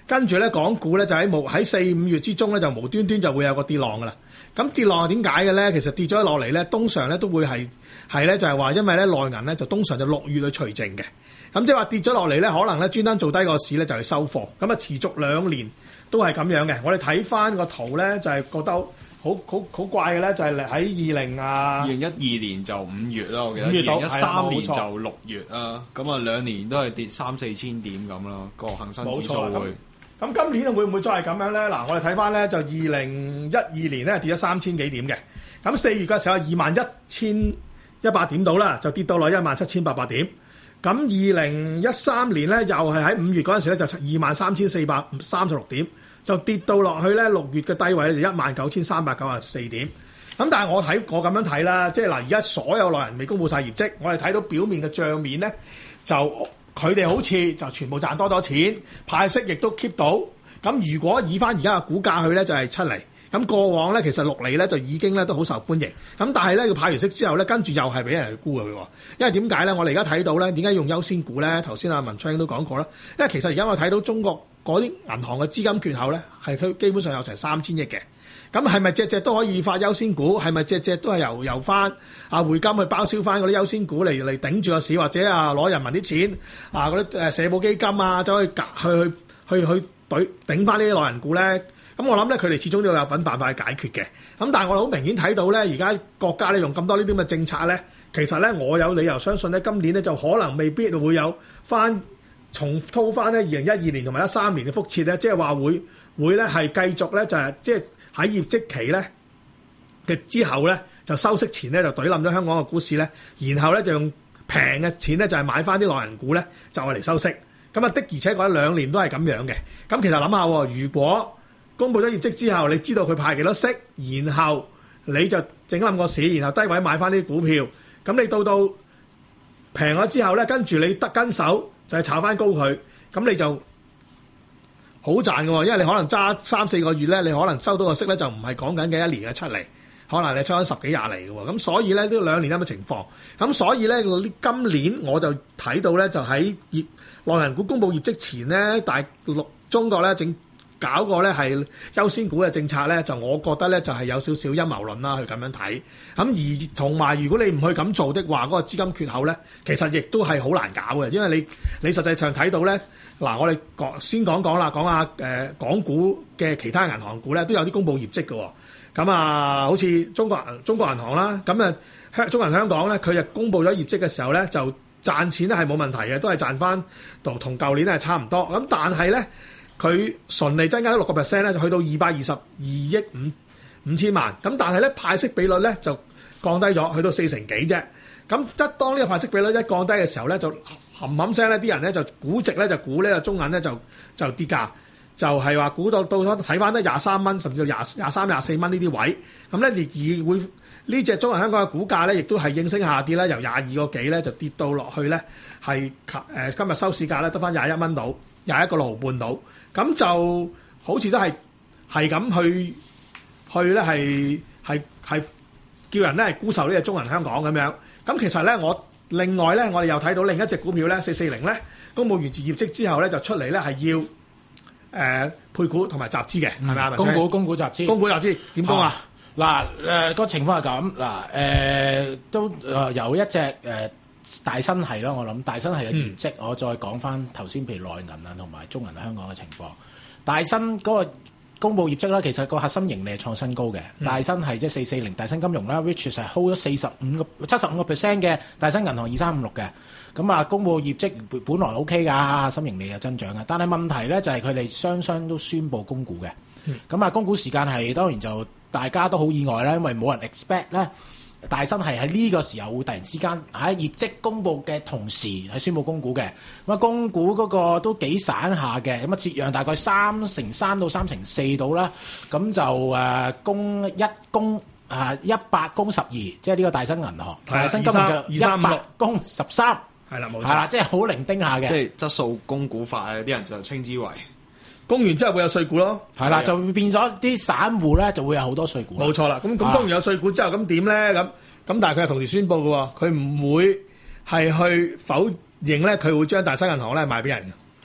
跟住咧港股咧就喺無喺四五月之中咧就無端端就會有個跌浪噶啦。咁跌浪係點解嘅咧？其實跌咗落嚟咧，通常咧都會係係咧就係話因為咧內銀咧就通常就六月去除淨嘅。咁即係話跌咗落嚟咧，可能咧專登做低個市咧就係收貨。咁啊持續兩年都係咁樣嘅。我哋睇翻個圖咧就係覺得好好好怪嘅咧，就係喺二零啊二零一二年就五月啦，我記得。二五月到零一三年係啊就六月啊，咁啊兩年都係跌三四千點咁啦，個恒生指數冇錯會。 咁今年會唔會再係咁樣咧？嗱，我哋睇翻咧就二零一二年咧跌咗三千幾點嘅，咁四月嘅時候二萬一千一百點到啦，就跌到落一萬七千八百點。咁二零一三年咧又係喺五月嗰陣時咧就二萬三千四百三十六點，就跌到落去咧六月嘅低位咧就一萬九千三百九十四點。咁但係我睇我咁樣睇啦，即係嗱而家所有內人未公布晒業績，我哋睇到表面嘅帳面咧就。佢哋好似就全部賺多咗錢，派息亦都 keep 到。咁如果以翻而家嘅股價去咧，就係七厘。咁過往咧，其實六厘咧就已經咧都好受歡迎。咁但係咧，佢派完息之後咧，跟住又係俾人去沽佢喎。因為點解咧？我哋而家睇到咧，點解用優先股咧？頭先阿文昌都講過啦。因為其實而家我睇到中國嗰啲銀行嘅資金缺口咧，係佢基本上有成三千億嘅。咁係咪隻隻都可以發優先股？係咪隻隻都係由由翻啊匯金去包銷翻嗰啲優先股嚟嚟頂住個市，或者啊攞人民啲錢啊嗰啲誒社保基金啊走去夾去去去去懟頂翻呢啲內銀股咧？咁我諗咧佢哋始終都有揾辦法去解決嘅。咁但係我哋好明顯睇到咧，而家國家咧用咁多呢啲咁嘅政策咧，其實咧我有理由相信咧，今年咧就可能未必會有翻重蹈翻咧二零一二年同埋一三年嘅覆轍咧，即係話會會咧係繼續咧就係即係。喺業績期咧嘅之後咧，就收息前咧就懟冧咗香港嘅股市咧，然後咧就用平嘅錢咧就係買翻啲內銀股咧，就係嚟收息。咁啊的而且確兩年都係咁樣嘅。咁其實諗下，如果公布咗業績之後，你知道佢派幾多息，然後你就整冧個市，然後低位買翻啲股票，咁你到到平咗之後咧，跟住你得跟手就係炒翻高佢，咁你就好賺嘅喎，因為你可能揸三四個月咧，你可能收到個息咧就唔係講緊嘅一年嘅七厘，可能你收緊十幾廿厘嘅喎。咁所以咧呢兩年咁嘅情況，咁所以咧今年我就睇到咧就喺業內銀股公布業績前咧，大陸中國咧正搞個咧係優先股嘅政策咧，就我覺得咧就係有少少陰謀論啦，去咁樣睇。咁而同埋如果你唔去咁做的話，嗰個資金缺口咧，其實亦都係好難搞嘅，因為你你實際上睇到咧。嗱，我哋講先講講啦，講下誒、呃、港股嘅其他銀行股咧，都有啲公布業績嘅喎。咁啊，好似中國中國銀行啦，咁啊香中銀香港咧，佢就公布咗業績嘅時候咧，就賺錢咧係冇問題嘅，都係賺翻同同舊年係差唔多。咁但係咧，佢純利增加咗六個 percent 咧，就去到二百二十二億五五千萬。咁但係咧派息比率咧就降低咗，去到四成幾啫。咁一當呢個派息比率一降低嘅時候咧，就冚冚聲咧，啲人咧就估值咧就估呢個中銀咧就就跌價，就係話估到到咗睇翻得廿三蚊，甚至到廿廿三廿四蚊呢啲位，咁咧亦而會呢隻中銀香港嘅股價咧，亦都係應聲下跌啦，由廿二個幾咧就跌到落去咧係誒今日收市價咧得翻廿一蚊到，廿一個六毫半到，咁就好似都係係咁去去咧係係係叫人咧係沽售呢隻中銀香港咁樣。咁其實咧，我另外咧，我哋又睇到另一隻股票咧，四四零咧，公佈完業績之後咧，就出嚟咧係要誒、呃、配股同埋集資嘅，係咪啊？ 公股公股集資， 公股集資點講啊？ 嗱誒個情況係咁，嗱誒、呃、都誒、呃、有一隻誒、呃、大新系啦，我諗大新系嘅業績，嗯、我再講翻頭先，譬如內銀啊同埋中銀香港嘅情況，大新嗰、那個。公布業績啦，其實個核心盈利係創新高嘅。嗯、大新係即係四四零大新金融啦 ，which 係 hold 咗四十五個七十五個 percent 嘅大新銀行二三五六嘅。咁啊，公布業績本來 O K 㗎，核心盈利有增長嘅。但係問題咧就係佢哋雙雙都宣布供股嘅。咁啊、嗯，供股時間係當然就大家都好意外啦，因為冇人 expect 咧。大新係喺呢個時候會突然之間喺業績公佈嘅同時係宣布供股嘅，咁啊供股嗰個都幾散下嘅，咁啊折讓大概三成三到三成四度啦，咁就誒供一供啊一百供十二，即係呢個大新銀行，大新今日就一百供十三， 係啦冇錯， 係啦，即係好零丁下嘅， 即係質素供股法啊！啲人就稱之為供完之後會有碎股咯， 係啦，就會變咗啲散戶咧就會有好多碎股。 冇錯啦，咁咁當然有碎股之後咁點咧？咁咁但係佢係同時宣布嘅喎，佢唔會係去否認咧，佢會將大新銀行咧賣俾人嘅。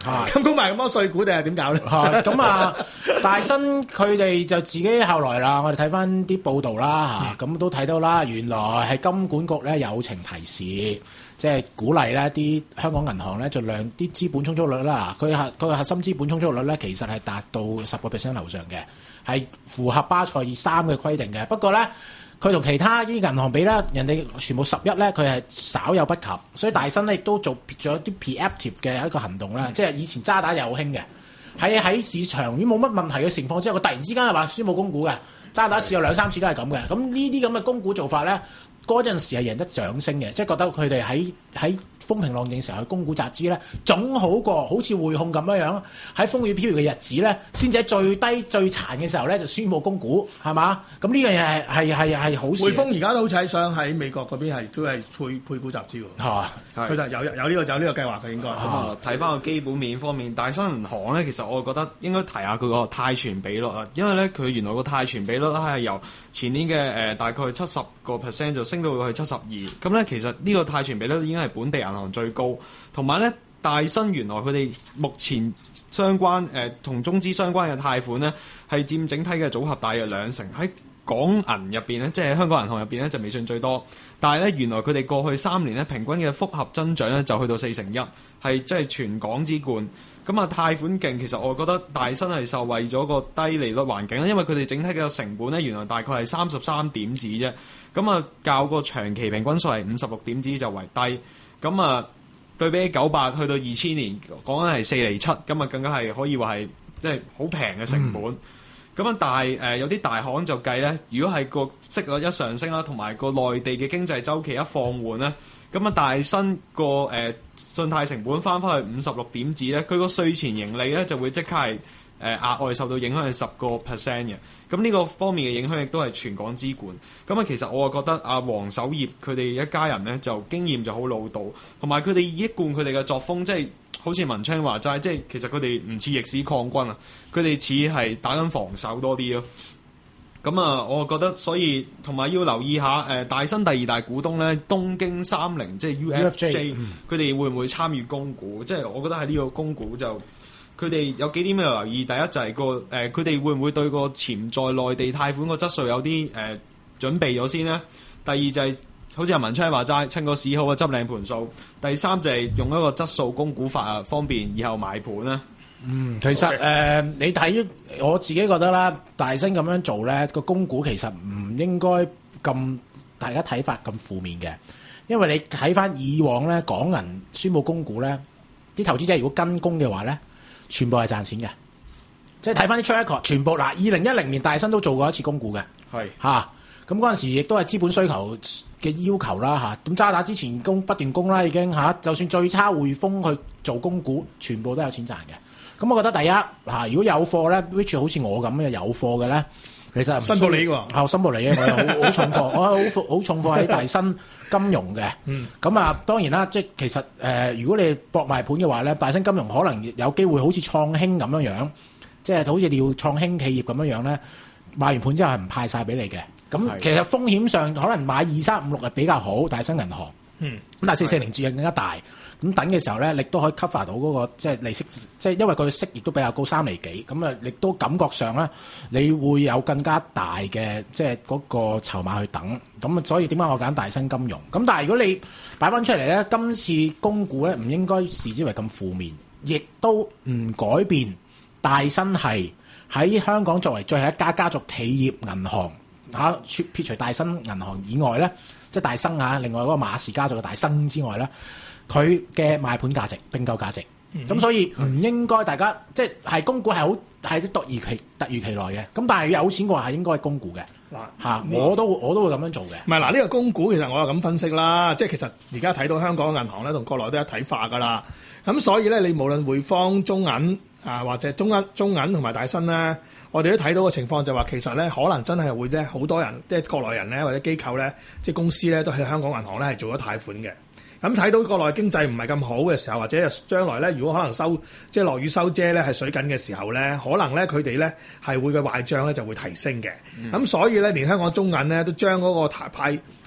嚇咁供埋咁多稅股定係點搞咧？ 嚇咁啊，大新佢哋就自己後來啦，我哋睇翻啲報道啦嚇，咁、嗯、都睇到啦，原來係金管局咧友情提示。即係鼓勵咧啲香港銀行咧，盡量啲資本充足率啦。佢核佢核心資本充足率咧，其實係達到十個 percent 樓上嘅，係符合巴塞爾三嘅規定嘅。不過咧，佢同其他啲銀行比咧，人哋全部十一咧，佢係稍有不及。所以大新咧亦都做咗啲 preemptive 嘅一個行動啦。即係以前渣打又好興嘅，喺喺市場已經冇乜問題嘅情況之下，佢突然之間係話宣佈供股嘅，渣打試有兩三次都係咁嘅。咁呢啲咁嘅供股做法咧，嗰陣時係贏得掌聲嘅，即係覺得佢哋喺喺風平浪靜嘅時候去供股集資咧，總好過好似匯控咁樣樣喺風雨飄搖嘅日子咧，先至喺最低最殘嘅時候咧就宣佈供股，係嘛？咁呢樣嘢係係係係好事。 匯豐而家都好似係想喺美國嗰邊係都係配配股集資喎， 係嘛？ 佢就有有呢、呢個有呢個計劃嘅應該。 咁啊，睇翻個基本面方面，大新銀行咧，其實我覺得應該提下佢個貸存比率啊，因為咧佢原來個貸存比率咧係由前年嘅誒、呃、大概七十個 percent 就升到去七十二，咁咧其實呢個貸存比率已經係本地銀行最高，同埋咧大新原來佢哋目前相關誒同、呃、中資相關嘅貸款咧係佔整體嘅組合大約兩成，喺港銀入邊咧，即係香港銀行入邊咧就未算最多，但係咧原來佢哋過去三年咧平均嘅複合增長咧就去到四成一，係即係全港之冠。咁啊貸款勁，其實我覺得大新係受惠咗個低利率環境啦，因為佢哋整體嘅成本咧原來大概係三十三點子啫，咁啊較個長期平均數係五十六點子就為低，咁啊對比起九八去到二千年講緊係四厘七，咁啊更加係可以話係即係好平嘅成本。咁啊、嗯，但係誒、呃、有啲大行就計咧，如果係個息率一上升啦，同埋個內地嘅經濟週期一放緩咧。咁啊，大新個誒信貸成本翻返去五十六點子咧，佢個稅前盈利咧就會即刻係誒額外受到影響係十個 percent 嘅。咁呢個方面嘅影響亦都係全港之冠。咁啊，其實我啊覺得阿黃守業佢哋一家人咧就經驗就好老道，同埋佢哋一貫佢哋嘅作風，即係好似文昌話齋，即係其實佢哋唔似逆市抗軍啊，佢哋似係打緊防守多啲咯。咁啊，我覺得所以同埋要留意下，誒、呃、大新第二大股東咧，東京三菱即係 U F J，佢哋、嗯、會唔會參與供股？即係我覺得喺呢個供股就佢哋有幾點要留意。第一就係、個誒，佢、呃、哋會唔會對個潛在內地貸款個質素有啲誒、呃、準備咗先呢？第二就係、是、好似阿文昌話齋，趁個市好啊執靚盤數。第三就係用一個質素供股法啊，方便以後買盤啦。 嗯，其實誒 Okay.、呃，你睇我自己覺得啦，大新咁樣做咧，個供股其實唔應該咁大家睇法咁負面嘅，因為你睇翻以往咧，港銀宣布供股咧，啲投資者如果跟供嘅話咧，全部係賺錢嘅，即係睇翻啲 track record，全部嗱，二零一零年大新都做過一次供股嘅，係嚇是，咁嗰陣時亦都係資本需求嘅要求啦嚇，咁渣打之前供不斷供啦已經嚇、啊，就算最差匯豐去做供股，全部都有錢賺嘅。咁我覺得第一嗱，如果有貨咧 which 好似我咁嘅有貨嘅咧，其實申報你喎， 係申報你嘅，我有好好重貨，我好好重貨喺大新金融嘅。嗯，咁啊當然啦，即係其實誒、呃，如果你博賣盤嘅話咧，大新金融可能有機會好似創興咁樣樣，即係好似你要創興企業咁樣樣咧，賣完盤之後係唔派晒俾你嘅。咁其實風險上可能買二三五六係比較好，大新銀行。嗯，咁但係四四零至更加大。咁等嘅時候咧，亦都可以 cover 到嗰、那個即係利息，即係因為佢息亦都比較高三厘幾，咁啊，亦都感覺上咧，你會有更加大嘅即係嗰個籌碼去等，咁啊，所以點解我揀大新金融？咁但係如果你擺翻出嚟咧，今次供股咧唔應該視之為咁負面，亦都唔改變大新係喺香港作為最後一家家族企業銀行嚇，撇除大新銀行以外咧，即係大生啊，另外嗰個馬氏家族嘅大生之外咧。佢嘅賣盤價值並購價值，咁、嗯、所以唔應該大家即係供股係好係突如其突如其來嘅，咁但係有錢嘅話係應該係供股嘅嗱嚇，我都我都會咁樣做嘅。唔係嗱，呢個供股其實我又咁分析啦，即係其實而家睇到香港銀行咧同國內都一體化噶啦，咁所以咧你無論匯豐、中銀啊或者中銀、中銀同埋大新咧，我哋都睇到嘅情況就話其實咧可能真係會咧好多人即係國內人咧或者機構咧即係公司咧都喺香港銀行咧係做咗貸款嘅。咁睇到國內經濟唔係咁好嘅時候，或者將來咧，如果可能收即係落雨收遮咧，係水緊嘅時候咧，可能咧佢哋咧係會嘅壞帳咧就會提升嘅。咁、嗯、所以咧，連香港中銀咧都將嗰個派派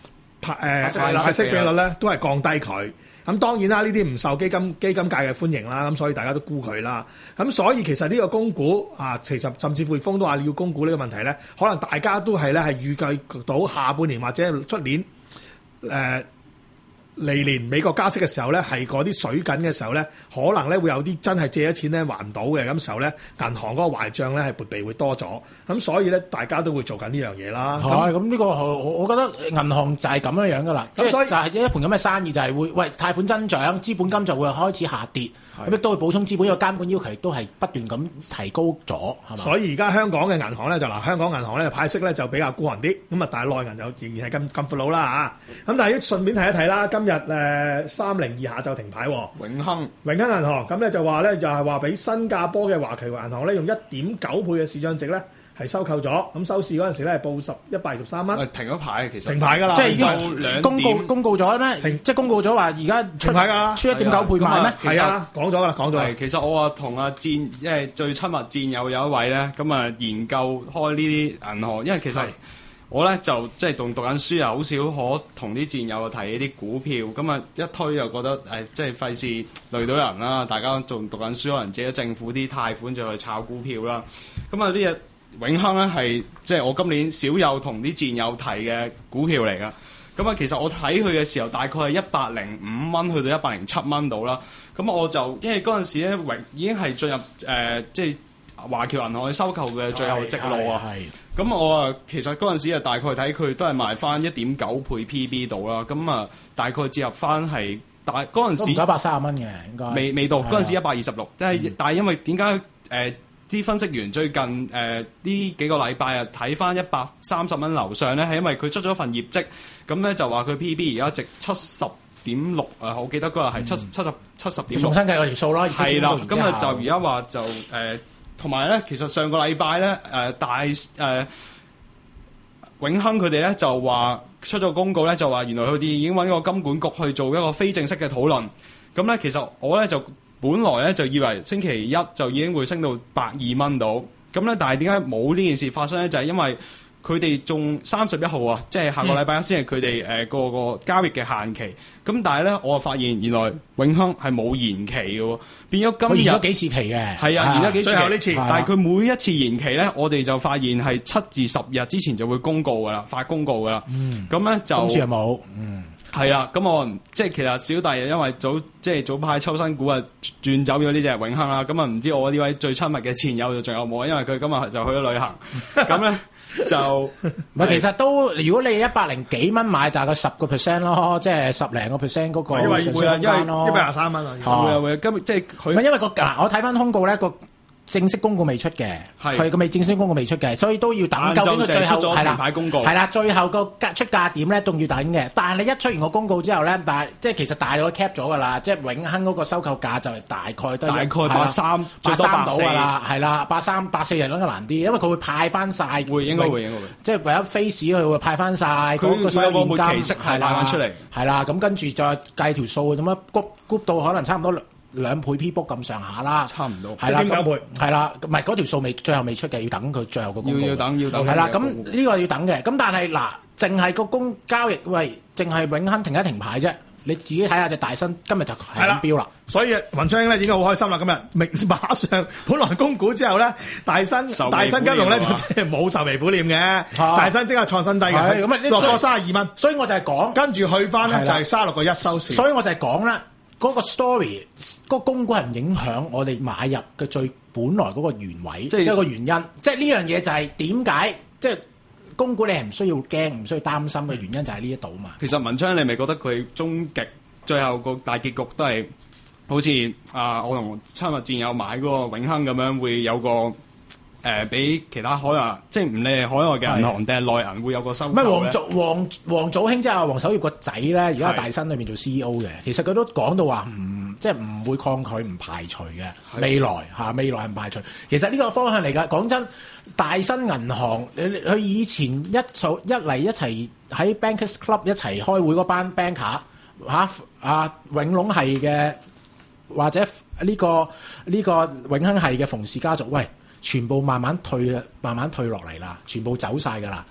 派誒派息比率咧都係降低佢。咁當然啦，呢啲唔受基金基金界嘅歡迎啦，咁所以大家都沽佢啦。咁所以其實呢個供股啊，其實甚至匯豐都話要供股呢個問題咧，可能大家都係咧係預計到下半年或者出年誒。呃嚟年美國加息嘅時候咧，係嗰啲水緊嘅時候咧，可能咧會有啲真係借咗錢咧還唔到嘅，咁時候咧銀行嗰個壞帳咧係撥備會多咗，咁所以咧大家都會做緊呢樣嘢啦。 係咁呢個我我覺得銀行就係咁樣樣噶啦，即係就係一盤咁嘅生意就係會喂貸款增長，資本金就會開始下跌，咁亦都會補充資本，因為監管要求亦都係不斷咁提高咗，係嘛？所以而家香港嘅銀行咧就嗱，香港銀行咧派息咧就比較孤寒啲，咁啊但係內銀就仍然係咁咁闊佬啦嚇。咁但係順便提一提啦，今日誒三零二下晝停牌喎， 永亨永亨銀行咁咧就話咧就係話俾新加坡嘅華僑銀行咧用一點九倍嘅市漲值咧係收購咗，咁收市嗰陣時咧係報十一百二十三蚊。 停咗牌其實停牌㗎啦， 即係已經公告公告咗咩？即係公告咗話而家停牌㗎啦， 出一點九倍賣咩？ 係啊，講咗㗎啦，講咗。 其實我話同阿戰，因為最親密戰友有一位咧，咁啊研究開呢啲銀行，因為其實。我咧就即係仲讀緊書啊，好少可同啲戰友提呢啲股票，咁啊一推又覺得誒，即係費事累到人啦。大家仲讀緊書，可能借咗政府啲貸款就去炒股票啦。咁啊呢隻永亨咧係即係我今年少有同啲戰友提嘅股票嚟噶。咁啊其實我睇佢嘅時候大概係一百零五蚊去到一百零七蚊度啦。咁我就因為嗰陣時咧永已經係進入誒、呃、即係華僑銀行去收購嘅最後直路啊。咁我啊，其實嗰陣時啊，大概睇佢都係賣翻一點九倍 P B 度啦。咁啊，大概折合翻係大嗰陣時一百三十蚊嘅應該未未到嗰陣時一百二十六。但係但係因為點解誒啲分析員最近誒呢、呃、幾個禮拜啊睇翻一百三十蚊樓上咧，係因為佢出咗份業績，咁咧就話佢 P B 而家值七十點六啊！我記得嗰日係七七十七十點六。重新計個條數啦。 係啦，咁啊就而家話就誒。呃同埋咧，其實上個禮拜咧，誒、呃、大誒、呃、永亨佢哋咧就話出咗公告咧，就話原來佢哋已經揾個金管局去做一個非正式嘅討論。咁咧，其實我咧就本來咧就以為星期一就已經會升到百二蚊到。咁咧，但係點解冇呢件事發生咧？就係、是、因為佢哋仲三十一號啊，即係下個禮拜一先係佢哋誒個個交易嘅限期。咁但係咧，我發現原來永亨係冇延期嘅，變咗今日延咗幾次期嘅。 係啊，延咗幾次期。 最後呢次， 但係佢每一次延期咧，我哋就發現係七至十日之前就會公告㗎啦，發公告㗎啦。嗯。咁咧就今次係冇。嗯。 係啊，咁我即係其實小弟因為早即係早排抽新股啊，轉走咗呢隻永亨啦。咁啊，唔知我呢位最親密嘅前友就仲有冇？因為佢今日就去咗旅行。咁咧。就唔係，其實都如果你一百零幾蚊買，大概十個 percent 咯，即係十零個 percent 嗰個上升空間咯。 一百廿三蚊啊， 會啊會，今即係佢。 唔係因為個嗱，我睇翻通告咧個。正式公告未出嘅，佢個未正式公告未出嘅，所以都要等。究竟佢最後係啦，係啦，最後個價出價點咧，仲要等嘅。但係你一出完個公告之後咧，但係即係其實大概 cap 咗㗎啦，即係永亨嗰個收購價就係大概都大概八三， 八三到㗎啦，係啦，八三八四人諗嘅難啲，因為佢會派翻晒。 會應該會應該會， 即係為咗 face 佢會派翻晒。 佢佢有個末期息係派翻出嚟， 係啦，咁跟住再計條數咁樣谷谷到可能差唔多兩倍 P book 咁上下啦， 差唔多， 係啦， 一點九倍， 係啦，唔係嗰條數未，最後未出嘅，要等佢最後個公告。 要要等要等。 係啦，咁呢個要等嘅。咁但係嗱，淨係個公交易，喂，淨係永亨停一停牌啫。你自己睇下隻大新今日就係咁標啦。 所以雲昌英咧已經好開心啦。今日明馬上本來公股之後咧，大新大新金融咧就即係冇愁眉苦臉嘅，大新即刻創新低嘅，咁啊落過三十二蚊。 所以我就係講， 跟住去翻咧就係三十六個一收市。 所以我就係講啦。嗰個 story 嗰個公股係唔影響我哋買入嘅最本來嗰個原位，即係個原因。即係呢樣嘢就係點解即係公股你係唔需要驚、唔需要擔心嘅原因就喺呢一度嘛。其實文昌你咪覺得佢終極最後個大結局都係好似啊，我同親密戰友買嗰個永亨咁樣，會有個。誒俾、呃、其他海外，即係唔理係海外嘅銀行定係內銀會有個收購咧。唔係黃祖黃黃祖興即係黃守業個仔咧，而家大新裏面做 C E O 嘅。其實佢都講到話唔即係唔會抗拒、唔排除嘅未來嚇、啊，未來係唔排除。其實呢個方向嚟㗎。講真，大新銀行你佢以前一組一嚟一齊喺 Bankers Club 一齊開會嗰班 banker 嚇啊永隆係嘅，或者呢、呢個呢、呢個永亨係嘅馮氏家族，喂。全部慢慢退，慢慢退落嚟啦，全部走晒㗎啦。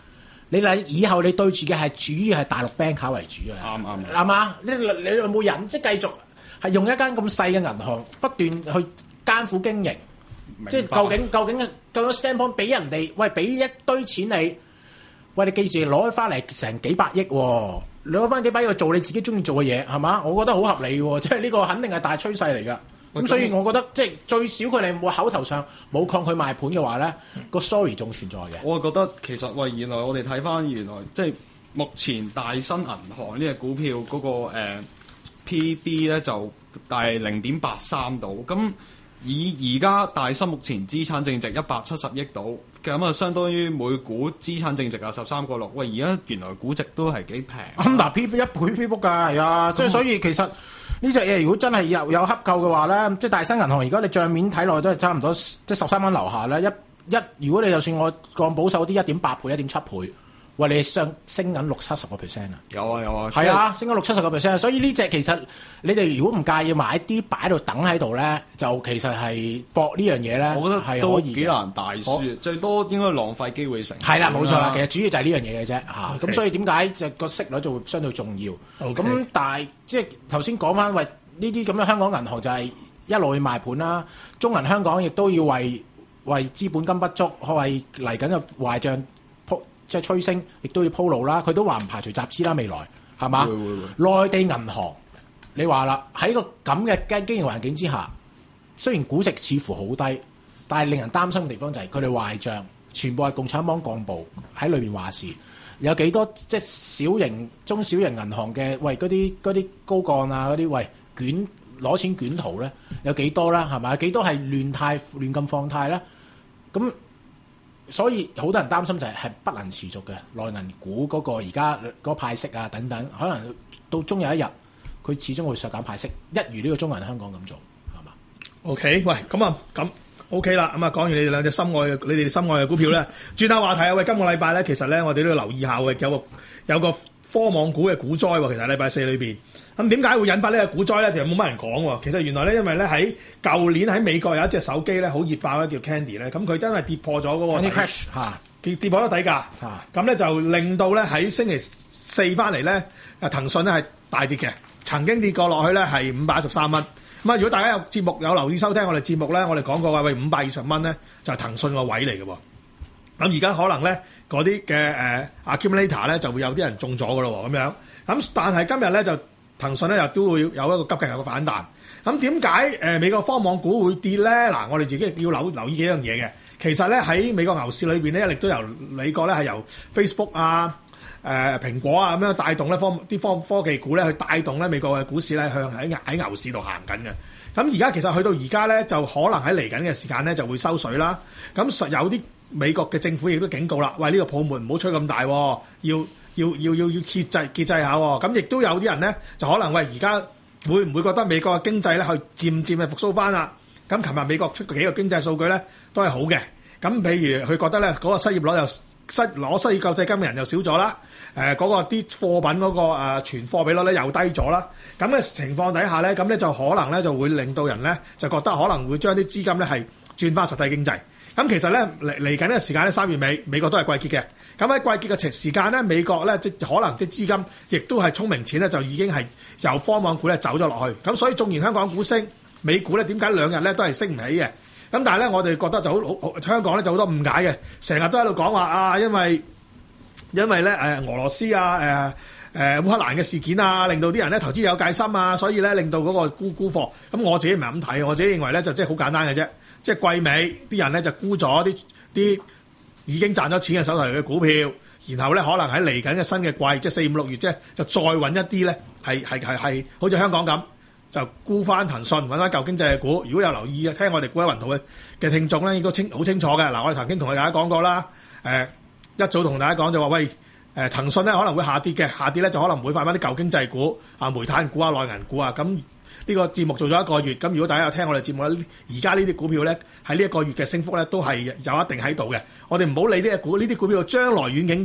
你嚟以後你對住嘅係主要係大陸 bank 為主嘅， 啱啱啱嘛？你你有冇人即係繼續係用一間咁細嘅銀行不斷去艱苦經營？即係究竟究竟究竟 standpoint 俾人哋喂俾一堆錢你，喂你記住攞翻嚟成幾百億喎、哦，你攞翻幾百億去做你自己中意做嘅嘢係嘛？我覺得好合理喎，即係呢個肯定係大趨勢嚟㗎。咁所以我覺得即係最少佢哋冇口頭上冇抗拒賣盤嘅話咧，個 story 仲存在嘅。 我覺得其實喂，原來我哋睇翻原來即係目前大新銀行呢隻股票嗰、那個、呃、P B 咧就大零點八三度，咁以而家大新目前資產淨值一百七十億度，咁啊相當於每股資產淨值啊十三個六。喂，而家原來估值都係幾平。 咁嗱 P B 一倍 P book 㗎，係啊，即係所以其實。呢隻嘢如果真係有有洽購嘅話咧，即係大新銀行，而家你帳面睇落都係差唔多，即係十三蚊樓下咧。一一如果你就算我降保守啲，一點八倍、一點七倍，喂，你上升緊六七十個 percent 啊！ 有啊有啊， 係啊，升緊六七十個 percent。所以呢隻其實你哋如果唔介意買啲擺喺度等喺度咧，就其實係搏呢樣嘢咧， 我覺得係都可以幾難大輸，最多應該浪費機會成。 係啦，冇錯啦，其實主要就係呢樣嘢嘅啫嚇。咁 Okay. 所以點解就個息率就會相對重要？咁 Okay. 但係即係頭先講翻喂。呢啲咁嘅香港銀行就係一路去賣盤啦，中銀香港亦都要為為資本金不足，為嚟緊嘅壞帳鋪即係催升，亦都要鋪路啦。佢都話唔排除集資啦，未來係嘛？會會會。內地銀行，你話啦，喺個咁嘅經營環境之下，雖然估值似乎好低，但係令人擔心嘅地方就係佢哋壞帳全部係共產黨幹部喺裏邊話事。有幾多即係小型、中小型銀行嘅喂嗰啲嗰啲高幹啊嗰啲喂？捲攞錢捲圖咧，有幾多啦？係咪？幾多係亂貸亂咁放貸咧？咁所以好多人擔心就係係不能持續嘅內銀股嗰個而家嗰派息啊等等，可能到終有一日佢始終會削減派息，一如呢個中銀香港咁做，係嘛 ？OK，喂，咁啊咁 OK 啦，咁啊講完你哋兩隻心愛嘅你哋心愛嘅股票咧，轉下話題啊！喂，今個禮拜咧，其實咧我哋都要留意下嘅，有個有個科網股嘅股災喎，其實禮拜四裏邊。咁點解會引發呢個股災咧？其實冇乜人講喎。其實原來咧，因為咧喺舊年喺美國有一隻手機咧好熱爆咧，叫 Candy 咧，咁佢真係跌破咗嗰個 Candy Crush 嚇，跌跌破咗底價嚇，咁咧就令到咧喺星期四翻嚟咧，啊騰訊咧係大跌嘅，曾經跌過落去咧係五百一十三蚊。咁啊，如果大家有節目有留意收聽我哋節目咧，我哋講過話喂五百二十蚊咧就係騰訊個位嚟嘅喎。咁而家可能咧嗰啲嘅誒 accumulator 咧就會有啲人中咗嘅咯喎，咁樣。咁但係今日咧就騰訊咧又都會有一個急劇嘅反彈，咁點解誒美國科網股會跌咧？嗱，我哋自己要留留意幾樣嘢嘅。其實咧喺美國牛市裏邊咧，一直都由美國咧係由 Facebook 啊、誒、呃、蘋果啊咁樣帶動咧科啲科科技股咧去帶動咧美國嘅股市咧向喺喺牛市度行緊嘅。咁而家其實去到而家咧，就可能喺嚟緊嘅時間咧就會收水啦。咁實有啲美國嘅政府亦都警告啦，喂呢個泡沫唔好吹咁大，要。要要要要遏制遏制下喎，咁亦都有啲人咧就可能喂而家會唔會覺得美國嘅經濟咧去漸漸嘅復甦翻啦？咁琴日美國出幾個經濟數據咧都係好嘅，咁譬如佢覺得咧嗰個失業率又失攞失業救濟金嘅人又少咗啦，誒嗰個啲貨品嗰個誒存貨比率咧又低咗啦，咁嘅情況底下咧，咁咧就可能咧就會令到人咧就覺得可能會將啲資金咧係轉翻實體經濟。咁其實咧嚟嚟緊呢個時間咧，三月尾美國都係季結嘅。咁喺季結嘅時間咧，美國咧即可能啲資金亦都係聰明錢咧，就已經係由科網股咧走咗落去。咁所以縱然香港股升，美股咧點解兩日咧都係升唔起嘅？咁但係咧，我哋覺得就好好香港咧就好多誤解嘅，成日都喺度講話啊，因為因為咧誒俄羅斯啊誒誒烏克蘭嘅事件啊，令到啲人咧投資有戒心啊，所以咧令到嗰個沽沽貨。咁我自己唔係咁睇，我自己認為咧就即係好簡單嘅啫。即係季尾啲人咧就沽咗啲啲已經賺咗錢嘅手頭嘅股票，然後咧可能喺嚟緊嘅新嘅季，即係四五六月即係就再揾一啲咧係係係係好似香港咁，就沽翻騰訊揾翻舊經濟嘅股。如果有留意聽我哋股海雲圖嘅嘅聽眾咧，應該清好清楚嘅。嗱，我哋曾經同大家講過啦，誒、呃、一早同大家講就話喂誒騰訊咧可能會下跌嘅，下跌咧就可能唔會買翻啲舊經濟股啊、煤炭股啊、內銀股啊咁。呢個節目做咗一個月，咁如果大家有聽我哋節目咧，而家呢啲股票咧喺呢一個月嘅升幅咧都係有一定喺度嘅。我哋唔好理呢隻股，呢啲股票將來遠景點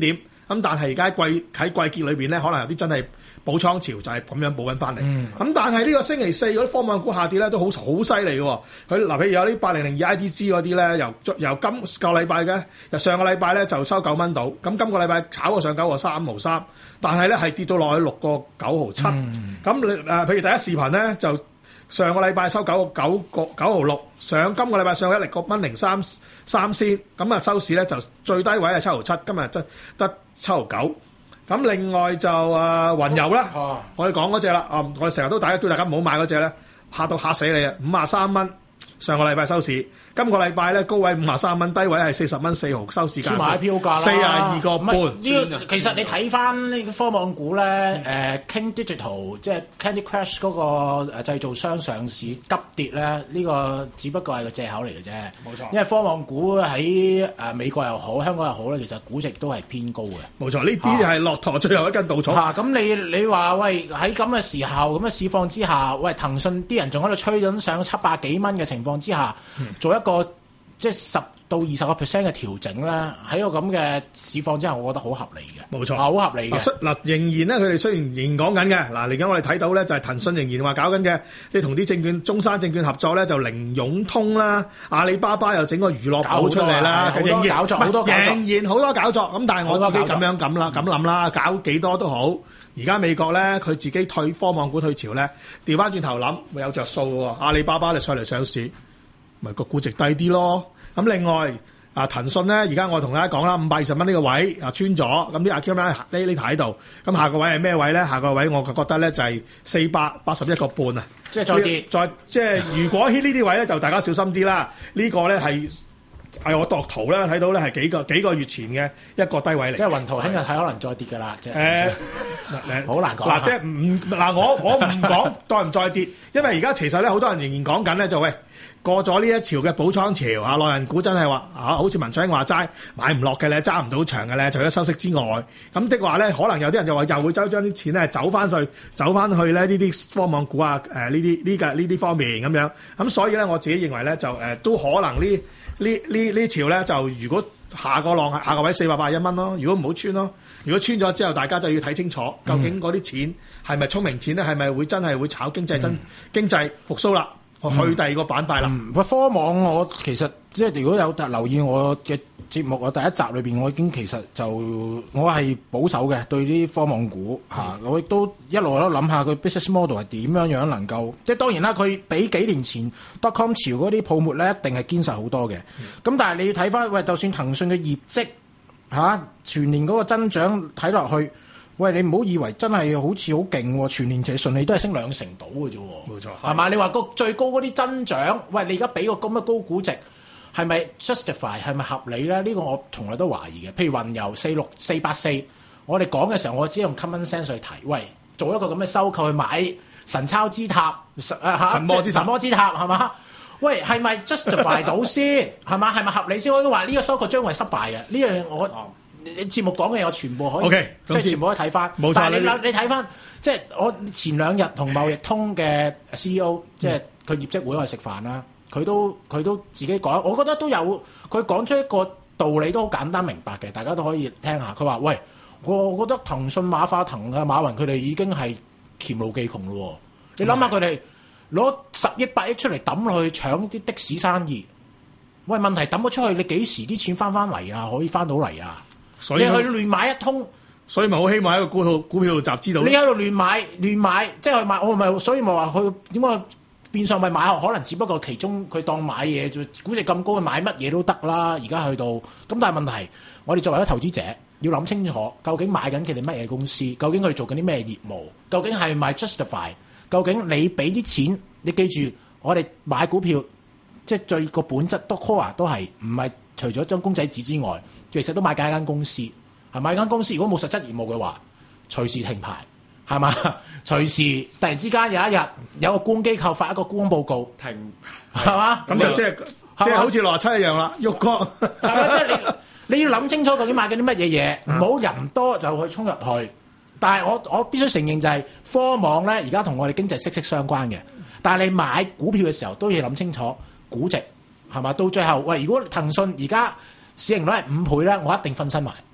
咁但係而家季喺季結裏邊咧，可能有啲真係補倉潮就係咁樣補緊翻嚟。咁、嗯、但係呢個星期四嗰啲科網股下跌咧都好好犀利嘅喎。佢嗱譬如有啲八零零二 I T G 嗰啲咧，由由今個禮拜嘅由上個禮拜咧就收九蚊到，咁今個禮拜炒過上九個三毫三，但係咧係跌到落去六個九毫七。咁你誒譬如第一視頻咧就。上個禮拜收九個九個九毫六，上今個禮拜上一力個蚊零三三仙，咁啊收市咧就最低位係七毫七，今日得得七毫九。咁另外就誒雲遊啦， 哦、 我哋講嗰隻啦，啊我哋成日都大家叫大家唔好買嗰隻咧，嚇到嚇死你啊！五啊三蚊，上個禮拜收市，今個禮拜咧高位五啊三蚊，低位係四十蚊四毫，收市價買票價啦， 四啊二個半。 呢其實你睇翻呢個科網股咧，誒、嗯、King Digital 即係 Candy Crush 嗰個誒製造商上市急跌咧，呢、呢個只不過係個藉口嚟嘅啫。冇錯，因為科網股喺誒美國又好，香港又好咧，其實估值都係偏高嘅。冇錯，呢啲係駱駝最後一根稻草。嚇，咁你你話喂喺咁嘅時候咁嘅市況之下，喂騰訊啲人仲喺度吹緊上七百幾蚊嘅情況之下，嗯、做一個即係十到二十個 percent 嘅調整咧，喺個咁嘅市況之下，我覺得好合理嘅。冇錯，好合理嘅。嗱，仍然咧，佢哋雖然仍然講緊嘅，嗱，嚟緊我哋睇到咧，就係騰訊仍然話搞緊嘅，即係同啲證券中山證券合作咧，就零融通啦，阿里巴巴又整個娛樂寶出嚟啦，仍然搞作，好多搞作，仍然好多搞作。咁但係我自己咁樣咁啦，咁諗啦，搞幾多都好。而家美國咧，佢自己退科網股退潮咧，調翻轉頭諗，會有着數喎。阿里巴巴你上嚟上市，咪個估值低啲咯。咁另外啊，騰訊咧，而家我同大家講啦，五百二十蚊呢個位啊穿咗，咁啲阿 Q 咧呢呢睇喺度，咁下個位係咩位咧？下個位我覺得咧就係四百八十一個半啊，即係再跌，再即係如果喺呢啲位咧，就大家小心啲啦。呢個咧係係我度圖咧睇到咧係幾個幾個月前嘅一個低位嚟，即係雲圖聽日睇可能再跌㗎啦，即係誒好難講嗱，即係唔嗱我我唔講再唔再跌，因為而家其實咧好多人仍然講緊咧就喂。過咗呢一潮嘅補倉潮啊，內人股真係話啊，好似文昌話齋買唔落嘅咧，揸唔到場嘅咧，除咗收息之外，咁的話咧，可能有啲人就話又會走將啲錢咧走翻去，走翻去咧呢啲科網股啊，誒呢啲呢個呢啲方面咁樣，咁所以咧我自己認為咧就誒、呃、都可能呢呢呢呢潮咧就如果下個浪下個位四百八十一蚊咯，如果唔好穿咯，如果穿咗之後，大家就要睇清楚究竟嗰啲錢係咪聰明錢咧，係咪會真係會炒經濟真、嗯、經濟復甦啦？我去第二個板塊啦。嗯，科網我其實即係如果有留意我嘅節目，我第一集裏邊我已經其實就我係保守嘅對啲科網股嚇、嗯，我亦都一路都諗下佢 business model 係點樣樣能夠，即係當然啦，佢比幾年前 dotcom 潮嗰啲泡沫咧一定係堅實好多嘅。咁、嗯、但係你要睇翻，喂，就算騰訊嘅業績嚇、啊、全年嗰個增長睇落去。喂，你唔好以為真係好似好勁喎，全年其實順利都係升兩成到嘅啫喎。冇錯，係嘛？你話個最高嗰啲增長，喂，你而家俾個咁嘅高估值，係咪 justify 係咪合理咧？呢、呢個我從來都懷疑嘅。譬如雲遊四六四八四，我哋講嘅時候，我只用 common sense 去提，喂，做一個咁嘅收購去買神抄之塔，神魔之神魔之塔係嘛？喂，係咪 justify 到先？係嘛？係咪合理先？我都話呢個收購將會失敗嘅。呢樣我。哦你節目講嘅嘢我全部可以，okay，即係全部可以睇翻。冇錯，但係你你睇翻，即係我前兩日同貿易通嘅 C E O，、嗯、即係佢業績會我哋食飯啦，佢都佢都自己講，我覺得都有佢講出一個道理都好簡單明白嘅，大家都可以聽下。佢話：喂，我覺得騰訊、馬化騰啊、馬雲佢哋已經係黔驢技窮咯。你諗下佢哋攞十億、八億出嚟抌落去搶啲的士生意，喂，問題抌咗出去，你幾時啲錢翻翻嚟啊？可以翻到嚟啊？所以你去亂買一通，所以咪好希望喺個股票股票度集資到。你喺度亂買亂買，即係去買，我咪所以咪話佢點解變相咪買？可能只不過其中佢當買嘢，就估值咁高，買乜嘢都得啦。而家去到咁，但係問題，我哋作為一個投資者，要諗清楚，究竟買緊佢哋乜嘢公司？究竟佢哋做緊啲咩業務？究竟係咪 justify？究竟你俾啲錢？你記住，我哋買股票，即係最個本質都 core 都係唔係除咗張公仔紙之外。其實都買緊一間公司，係買間公司。如果冇實質業務嘅話，隨時停牌，係嘛？隨時突然之間有一日有個公關機構發一個公關報告停，係嘛？咁就即係即係好似六十七一樣啦，喐過係嘛？即係你你要諗清楚究竟買緊啲乜嘢嘢，唔好人多就去衝入去。但係我我必須承認就係科網咧，而家同我哋經濟息息相關嘅。但係你買股票嘅時候都要諗清楚估值，係嘛？到最後喂，如果騰訊而家市盈率係五倍咧，我一定分身埋。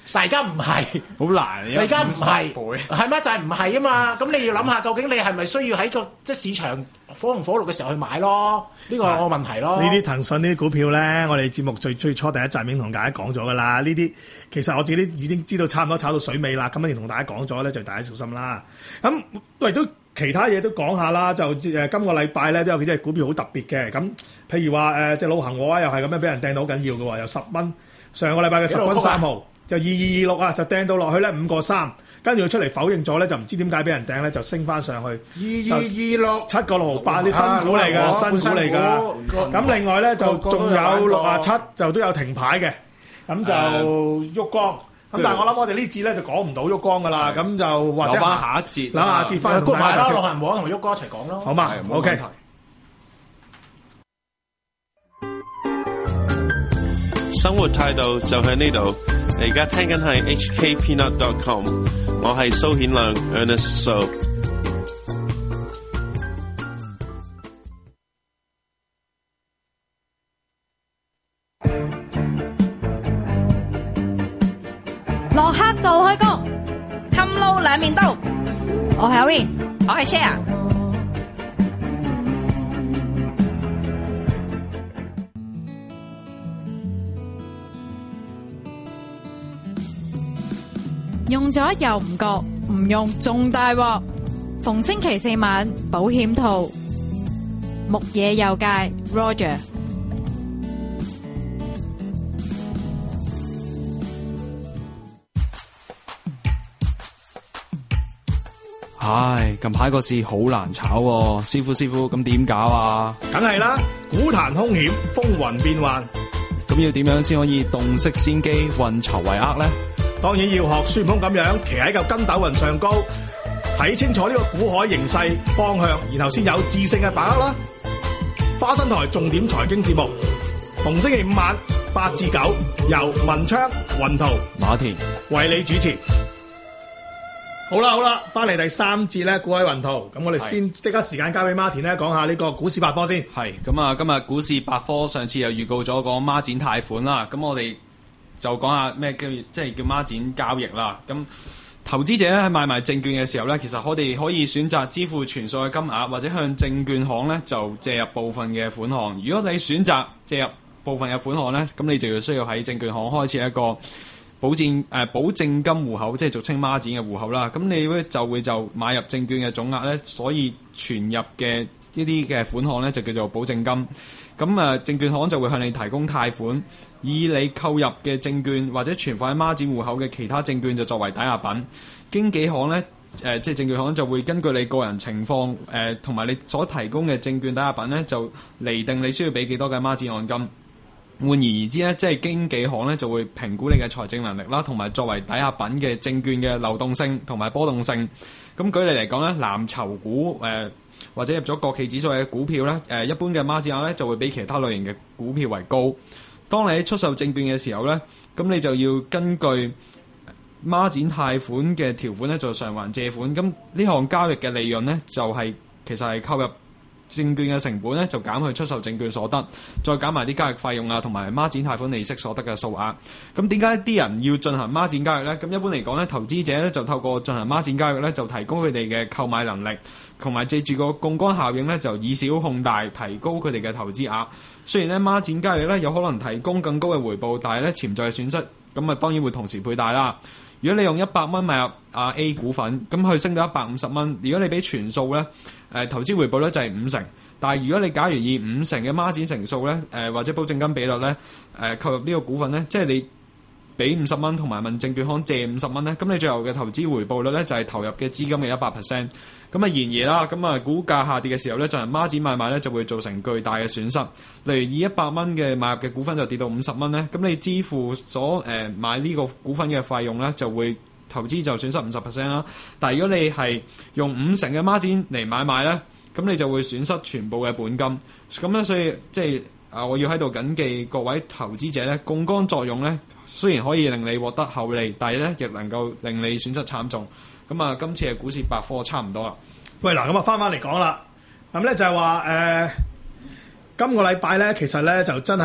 但而家唔係， 好難， 而家唔係， 倍係咩？就係唔係啊嘛？咁你要諗下，究竟你係咪需要喺個即係市場火紅火綠嘅時候去買咯？呢個係我問題咯。 呢啲騰訊呢啲股票咧，我哋節目最最初第一集已經同大家講咗噶啦。呢啲其實我自己已經知道差唔多炒到水尾啦。咁樣同大家講咗咧，就大家小心啦。咁喂都其他嘢都講下啦。就誒今個禮拜咧都有幾隻股票好特別嘅。咁譬如話誒隻老恆我啊，又係咁樣俾人掟到好緊要嘅喎，由十蚊上個禮拜嘅十蚊三毫。就二二二六啊，就掟到落去咧五個三，跟住佢出嚟否認咗咧，就唔知點解俾人掟咧，就升翻上去二二二六七個六毫八，啲新股嚟㗎，新股嚟㗎。咁另外咧就仲有六啊七，就都有停牌嘅，咁就旭光。咁但係我諗我哋呢節咧就講唔到旭光㗎啦，咁就或者翻下一節， 諗下節翻谷埋啦，老恆和同旭光一齊講咯， 好嘛 ？OK。 生活態度就喺呢度。你而家聽緊係 H K Peanut dot com， 我係蘇顯亮 Ernest So。 落黑道開工， 冚撈兩面刀。 我係阿 Win， 我係 Share。 用咗又唔覺，唔用仲大鑊。逢星期四晚保險套，木野右介 Roger。 唉，近排個市好難炒喎，師傅師傅咁點搞啊？ 梗係啦，股壇兇險，風雲變幻。 咁要點樣先可以洞悉先機，運籌帷幄呢？ 當然要學孫悟空咁樣騎喺嚿筋斗雲上高，睇清楚呢個股海形勢方向，然後先有智勝嘅把握啦。花生台重點財經節目，逢星期五晚八至九，由文昌、雲圖、 馬田為你主持。好啦好啦，翻嚟第三節咧，股海雲圖，咁我哋先即刻時間交俾馬田咧，講下呢個股市百科先。 係咁啊，今日股市百科上次又預告咗講孖展貸款啦，咁我哋就講下咩叫即係叫孖展交易啦。咁投資者咧喺買賣證券嘅時候咧，其實我哋可以選擇支付全數嘅金額，或者向證券行咧就借入部分嘅款項。如果你選擇借入部分嘅款項咧，咁你就要需要喺證券行開設一個保證誒、呃、保證金戶口，即係俗稱孖展嘅戶口啦。咁你會就會就買入證券嘅總額咧，所以存入嘅呢啲嘅款項咧就叫做保證金。咁啊，證券行就會向你提供貸款，以你購入嘅證券或者存放喺孖展戶口嘅其他證券就作為抵押品。經紀行咧誒、呃，即係證券行就會根據你個人情況誒同埋你所提供嘅證券抵押品咧，就釐定你需要俾幾多嘅孖展按金。換而言之咧，即係經紀行咧就會評估你嘅財政能力啦，同埋作為抵押品嘅證券嘅流動性同埋波動性。咁舉例嚟講咧，藍籌股誒、呃、或者入咗國企指數嘅股票咧，誒、呃、一般嘅孖展額咧就會比其他類型嘅股票為高。當你喺出售證券嘅時候咧，咁你就要根據孖展貸款嘅條款咧，就償還借款。咁呢項交易嘅利潤咧，就係、是、其實係購入證券嘅成本咧，就減去出售證券所得，再減埋啲交易費用啊，同埋孖展貸款利息所得嘅數額。咁點解啲人要進行孖展交易呢？咁一般嚟講咧，投資者咧就透過進行孖展交易咧，就提高佢哋嘅購買能力，同埋借住個槓桿效應咧，就以小控大，提高佢哋嘅投資額。雖然咧孖展交易咧有可能提供更高嘅回報，但係咧潛在嘅損失咁啊，當然會同時倍大啦。如果你用一百蚊買入啊 A 股份，咁佢升到一百五十蚊，如果你俾全數咧，誒、呃、投資回報咧就係五成。但係如果你假如以五成嘅孖展成數咧，誒、呃、或者保證金比率咧，誒、呃、購入呢個股份咧，即係你俾五十蚊同埋問證券行借五十蚊咧，咁你最後嘅投資回報率咧就係、是、投入嘅資金嘅一百 percent。咁啊，然而啦，咁啊股價下跌嘅時候咧，進行孖展買賣咧就會造成巨大嘅損失。例如以一百蚊嘅買入嘅股份就跌到五十蚊咧，咁你支付所誒、呃、買呢個股份嘅費用咧就會投資就損失五十 percent 啦。但係如果你係用五成嘅孖展嚟買賣咧，咁你就會損失全部嘅本金。咁咧，所以即係啊，我要喺度謹記各位投資者咧，槓桿作用咧雖然可以令你獲得厚利，但係咧亦能夠令你損失慘重。咁啊，今次嘅股市百科差唔多啦。 喂，嗱，咁啊，翻翻嚟講啦。咁咧就係話誒，今個禮拜咧，其實咧就真係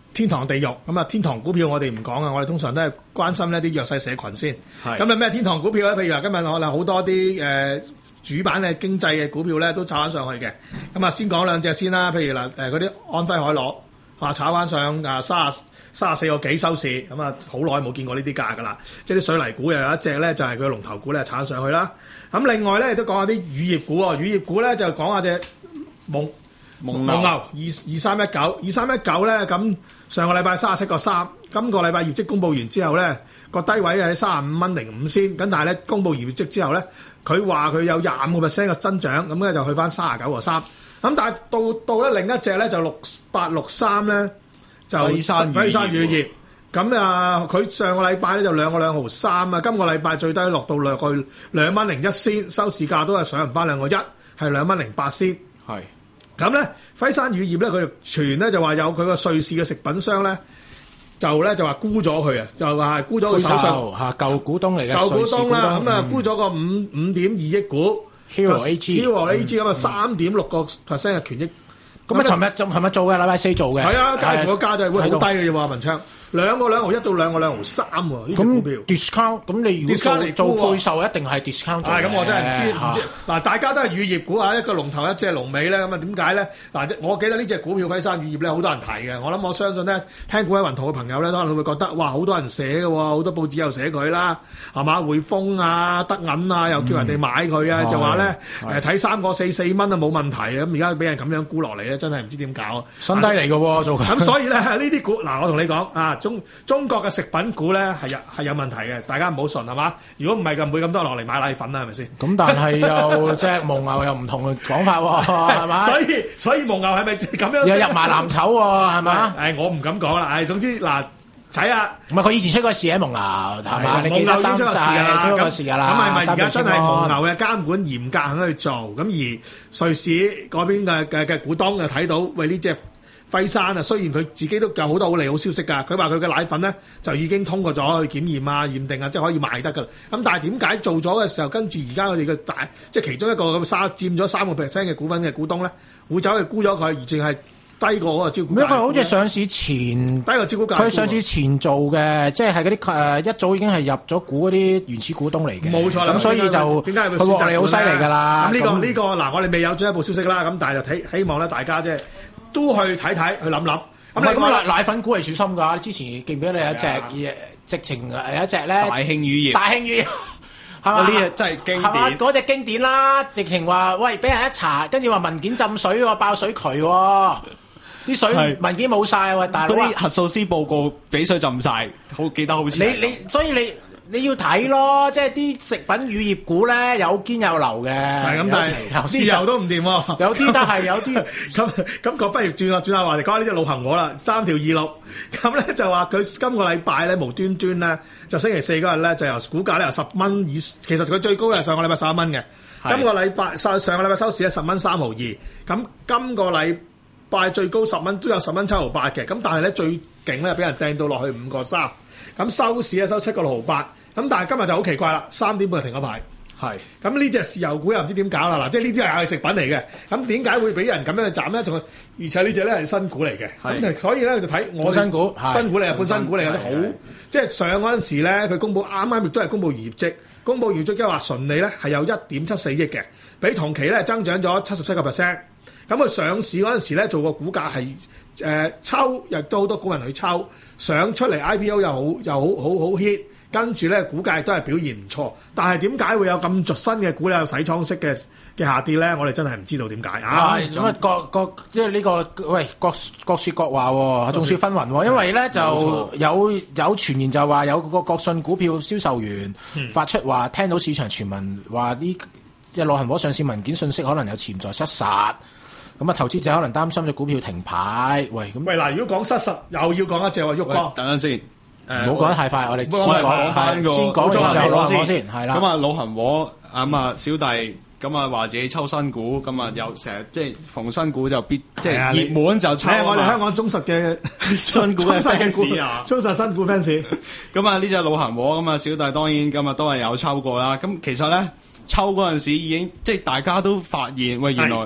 天堂地獄咁啊！天堂股票我哋唔講啊，我哋通常都係關心呢啲弱勢社群先。 係咁啊咩天堂股票咧？譬如話今日我哋好多啲誒、呃、主板嘅經濟嘅股票咧，都炒翻上去嘅。咁啊，先講兩隻先啦。譬如嗱誒嗰啲安徽海螺啊，炒翻上啊三十三十四個幾收市。咁啊，好耐冇見過呢啲價㗎啦。即係啲水泥股又有一隻咧，就係佢嘅龍頭股咧炒上去啦。咁另外咧亦都講下啲乳業股喎。乳業股咧就講下隻蒙蒙牛二二三一九二三一九咧咁。上個禮拜三十七個三，今個禮拜業績公佈完之後咧，個低位喺三十五蚊零五仙，咁但係咧公佈完業績之後咧，佢話佢有廿五個 percent 嘅增長，咁咧就去翻三十九個三，咁但係到到咧另一隻咧就六八六三咧就輝山輝山乳業，咁啊佢上個禮拜咧就兩個兩毫三啊，今個禮拜最低落到兩個兩蚊零一仙，收市價都係上唔翻兩個一，係兩蚊零八仙。 係。 咁咧，輝山乳業咧，佢傳咧就話有佢個瑞士嘅食品商咧，就咧就話沽咗佢啊，就話沽咗佢手上嚇舊股東嚟嘅舊股東啦，咁啊嗯沽咗個五五點二億股 Hero A G Hero A G 咁啊三點六個 percent 嘅權益。 咁啊，尋日就尋日做嘅，禮拜四做嘅。 係啊，介乎個價就係會好低睇嘅啫喎，文昌。兩個兩毫一到兩個兩毫三喎，呢隻股票咁 discount，咁你如果 discount 嚟做沽喎做配售，一定係 discount 做嘅。 係咁，我真係唔知唔知嚇。 嗱，大家都係乳業股啊，一個龍頭一隻龍尾咧，咁啊點解咧？嗱，我記得呢隻股票輝山乳業咧，好多人睇嘅。我諗我相信咧，聽股喺雲圖嘅朋友咧，可能會覺得哇，好多人寫嘅喎，好多報紙又寫佢啦，係嘛？匯豐啊、德銀啊，又叫人哋買佢啊， 嗯就話咧誒睇三個四四蚊啊冇問題啊。咁而家俾人咁樣沽落嚟咧，真係唔知點搞。 新低嚟嘅喎，做咁所以咧呢啲股嗱，我同你講啊，中中國嘅食品股咧係有係有問題嘅，大家唔好信係嘛？如果唔係就唔會咁多人落嚟買奶粉啦，係咪先？ 咁但係又即係蒙牛又唔同嘅講法喎，係咪？ 所以所以蒙牛係咪咁樣？ 又入埋藍籌喎，係咪？ 誒，我唔敢講啦。誒，總之嗱，睇下。 唔係佢以前出過事喺蒙牛，係嘛？你記得三世出過事㗎啦。 咁係咪而家真係蒙牛？ 牛嘅監管嚴格肯去做？咁而瑞士嗰邊嘅嘅嘅股東就睇到，喂呢隻輝山啊，雖然佢自己都有好多好利好消息㗎，佢話佢嘅奶粉咧就已經通過咗去檢驗啊、驗定啊，即係可以賣得㗎。咁但係點解做咗嘅時候，跟住而家佢哋嘅大即係其中一個咁三佔咗三個 percent 嘅股份嘅股東咧，會走去沽咗佢，而淨係低過嗰個招股價。 因為佢好似上市前低過招股價， 佢上市前做嘅，即係係嗰啲誒一早已經係入咗股嗰啲原始股東嚟嘅。 冇錯啦， 咁所以就點解佢佢獲利好犀利㗎啦。 咁呢個呢個嗱，我哋未有進一步消息啦，咁但係就睇希望咧，大家即係都去睇睇，去諗諗。 咁你咁奶奶粉股係小心㗎，之前記唔記得你有一隻直情有一隻咧大興乳業， 大興乳業係嘛？ 呢隻真係經係嘛？ 典。 嗰隻經典啦，直情話喂俾人一查，跟住話文件浸水喎，爆水渠喎，啲水係文件冇晒啊！喂，大佬啊嗰啲核數師報告俾水浸晒，好記得好似你你所以你你要睇咯，即係啲食品乳業股咧有堅有流嘅， 係咁，但係有豉油都唔掂喎， 有啲得係有啲咁咁，個不如轉下轉下話題，講下呢隻老行我啦，三條二六，咁咧就話佢今個禮拜咧無端端咧就星期四嗰日咧就由股價咧由十蚊以，其實佢最高係上個禮拜十一蚊嘅，今個禮拜上上個禮拜收市咧十蚊三毫二，咁今個禮拜最高十蚊都有十蚊七毫八嘅，咁但係咧最勁咧俾人掟到落去五個三，咁收市咧收七個六毫八。咁但係今日就好奇怪啦，三點半就停咗牌。 係咁呢隻豉油股又唔知點搞啦，嗱，即係呢啲係係食品嚟嘅。咁點解會俾人咁樣去斬咧？仲而且呢隻咧係新股嚟嘅。咁所以咧就睇我新股， 新股嚟，日本新股嚟，有啲好即係上嗰陣時咧，佢公佈啱啱亦都係公佈完業績，公佈完業績即係話純利咧係有一點七四億嘅，比同期咧增長咗七十七個 percent。咁佢上市嗰陣時咧做個股價係誒、呃、抽，亦都好多股民去抽，上出嚟 I P O 又好又好好好 hit。跟住咧，股價都係表現唔錯，但係點解會有咁著新嘅股咧有洗倉式嘅嘅下跌咧？我哋真係唔知道點解啊！ 咁啊，各各即係呢個喂，各各説各話喎，眾說紛紜喎。因為咧就有有傳言就話有個國信股票銷售員發出話，聽到市場傳聞話呢即係老行和上市文件信息可能有潛在失實，咁啊投資者可能擔心隻股票停牌。喂，咁喂嗱，如果講失實，又要講一隻喎，旭哥。 等陣先。 唔好講得太快，我哋先講翻個先講完就老行和先，係啦。 咁啊，老行和咁啊，小弟咁啊話自己抽新股，咁啊又成日即係逢新股就必即係熱門就抽。 我哋香港忠實嘅新股嘅 fans 啊， 忠實新股 fans。 咁啊呢隻老行和咁啊，小弟當然今日都係有抽過啦。咁其實咧抽嗰陣時已經即係大家都發現，喂原來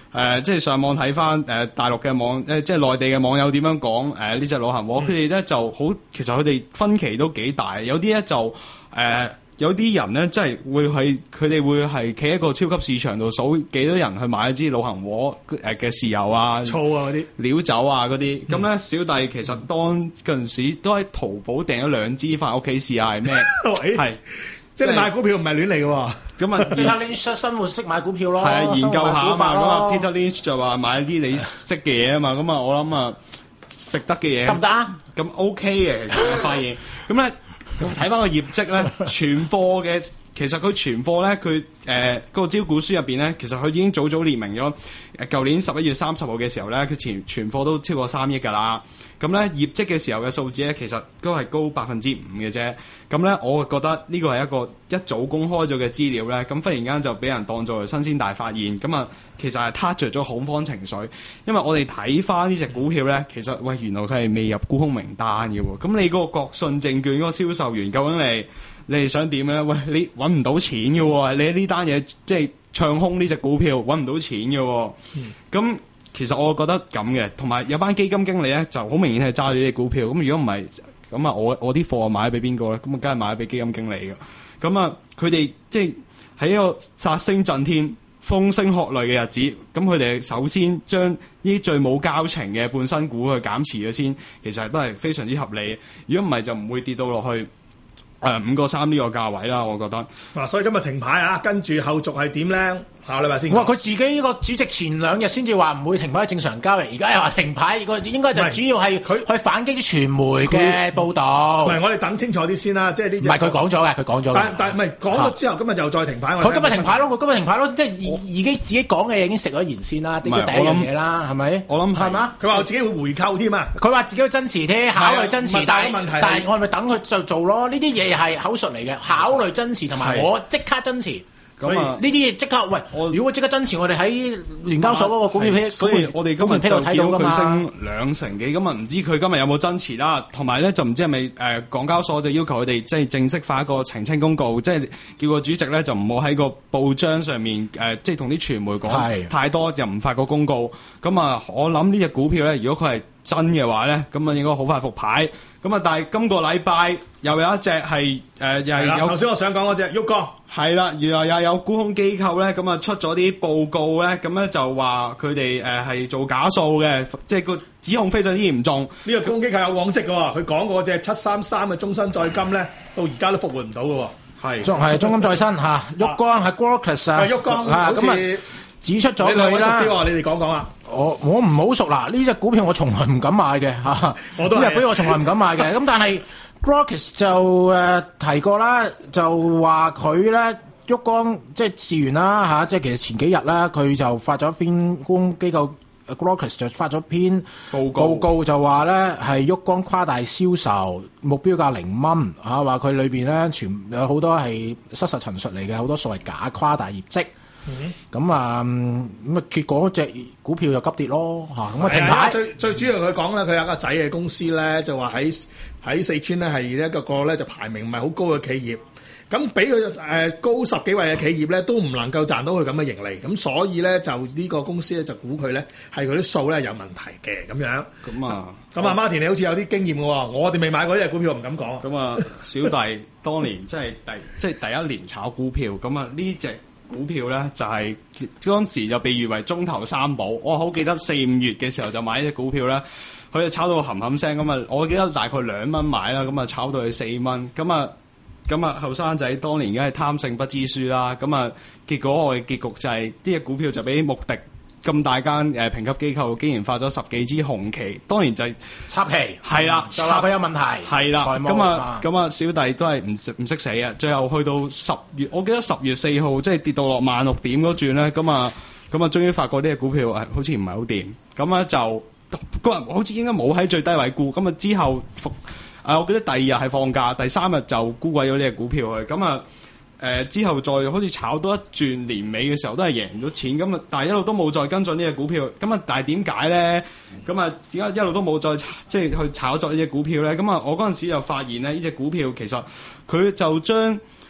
誒即係上網睇翻誒大陸嘅網誒即係內地嘅網友點樣講誒呢隻老行和，佢哋咧就好，其實佢哋分歧都幾大，有啲咧就誒。呃有啲人咧，真係會係佢哋會係企喺個超級市場度數幾多人去買一支老行和誒嘅豉油啊、 醋啊嗰啲料酒啊嗰啲。咁咧、嗯，小弟其實當嗰陣時都喺淘寶訂咗兩支翻屋企試下係咩？係即係你買股票唔係亂嚟嘅喎。 咁啊 Peter Lynch 生活識買股票咯， 係啊，研究下啊嘛。咁啊，Peter Lynch 就話買啲你識嘅嘢啊嘛。咁啊，我諗啊，食得嘅嘢得唔得啊？ 咁 OK 嘅，其實我發現咁咧。睇翻個業績咧，存貨嘅其實佢存貨咧，佢誒嗰個招股書入邊咧，其實佢已經早早列明咗，誒舊年十一月三十號嘅時候咧，佢存存貨都超過三億㗎啦。咁咧業績嘅時候嘅數字咧，其實都係高百分之五嘅啫。咁咧，我覺得呢個係一個一早公開咗嘅資料咧，咁忽然間就俾人當作新鮮大發現，咁啊，其實係撻着咗恐慌情緒。因為我哋睇翻呢隻股票咧，其實喂原來佢係未入沽空名單嘅喎。咁你嗰個國信證券嗰個銷售員究竟你你係想點咧？喂，你揾唔到錢嘅喎，你呢單嘢即係唱空呢隻股票揾唔到錢嘅喎。咁、嗯、其實我覺得咁嘅，同埋有班基金經理咧就好明顯係揸住呢隻股票。咁如果唔係，咁啊，我我啲貨買俾邊個咧？咁啊，梗係買俾基金經理嘅。咁啊，佢哋即係喺一個殺聲震天、風聲鶴唳嘅日子，咁佢哋首先將呢啲最冇交情嘅半新股去減持咗先，其實都係非常之合理。如果唔係，就唔會跌到落去誒五個三呢個價位啦。我覺得。 嗱，所以今日停牌啊，跟住後續係點咧？下禮拜先。 哇！佢自己呢個主席前兩日先至話唔會停牌正常交易，而家又話停牌，個應該就主要係佢去反擊啲傳媒嘅報導。 唔係，我哋等清楚啲先啦，即係呢。 唔係佢講咗嘅，佢講咗。 但但唔係講咗之後，今日又再停牌。 佢今日停牌咯，佢今日停牌咯，即係已已經自己講嘅嘢已經食咗言先啦，呢個第一樣嘢啦，係咪？ 我諗係嘛？ 佢話自己會回購添啊！ 佢話自己會增持添，考慮增持，但係但係我係咪等佢就做咯？呢啲嘢係口述嚟嘅，考慮增持同埋我即刻增持。所以呢啲嘢即刻喂，我如果即刻增持，我哋喺聯交所嗰個股票批， 所以我哋今日就睇到佢升兩成幾，咁啊唔知佢今日有冇增持啦？同埋咧就唔知係咪誒港交所就要求佢哋即係正式發一個澄清公告，即係叫個主席咧就唔好喺個報章上面誒、呃，即係同啲傳媒講太多，又唔發個公告。咁啊，我諗呢隻股票咧，如果佢係真嘅話咧，咁啊應該好快復牌。咁啊，但係今個禮拜又有一隻係誒，又係有頭先我想講嗰隻旭光。 係啦，原來又有沽空機構咧，咁啊出咗啲報告咧，咁咧就話佢哋誒係做假數嘅，即係個指控非常之嚴重。 呢個沽空機構有往績嘅喎，佢講過隻七三三嘅終身再金咧，到而家都復活唔到嘅喎。係， 仲係中金再生嚇，旭光係 Grokers 啊， 旭光好似指出咗佢啦。 你哋講講啊！ 我我唔好熟啦，呢隻股票我從來唔敢買嘅嚇，我都係。呢隻股票我從來唔敢買嘅，咁但係 Grokers 就誒提過啦，就話佢咧。旭光即係事源啦嚇，即係其實前幾日啦，佢就發咗篇公機構 Grokers 就發咗篇報告，報告就話咧係旭光誇大銷售，目標價零蚊嚇，話佢裏邊咧全有好多係失實陳述嚟嘅，好多所謂假誇大業績。咁、嗯、啊咁啊，結果隻股票就急跌咯嚇，咁啊停牌。 最最主要佢講咧，佢有個仔嘅公司咧，就話喺喺四川咧係一個個咧就排名唔係好高嘅企業。咁俾佢誒高十幾位嘅企業咧，都唔能夠賺到佢咁嘅盈利，咁所以咧就呢個公司咧就估佢咧係佢啲數咧有問題嘅咁樣。咁啊，咁啊，Martin 你好似有啲經驗嘅喎，我哋未買過呢隻股票，唔敢講。 咁啊，小弟當年即係第即係第一年炒股票，咁啊呢隻股票咧就係嗰陣時就被譽為中頭三寶。我好記得四五月嘅時候就買呢隻股票咧，佢就炒到冚冚聲咁啊！我記得大概兩蚊買啦，咁啊炒到去四蚊，咁啊。咁啊，後生仔當年梗係貪勝不知輸啦。咁啊，結果我嘅結局就係呢隻股票就俾穆迪咁大間誒評級機構竟然發咗十幾支紅旗，當然就係插旗， 係啦， 就話佢有問題， 係啦。咁啊，咁啊，小弟都係唔識唔識死啊！最後去到十月，我記得十月四號即係跌到落萬六點嗰轉咧，咁啊，咁啊，終於發覺呢隻股票誒好似唔係好掂，咁啊就嗰日好似應該冇喺最低位沽，咁啊之後復。啊！我記得第二日係放假，第三日就沽鬼咗呢隻股票去，咁啊誒之後再好似炒多一轉年尾嘅時候都係贏唔到錢，咁啊但係一路都冇再跟進呢隻股票，咁啊但係點解咧？咁啊點解一路都冇再即係去炒作呢隻股票咧？咁啊我嗰陣時就發現咧，呢隻股票其實佢就將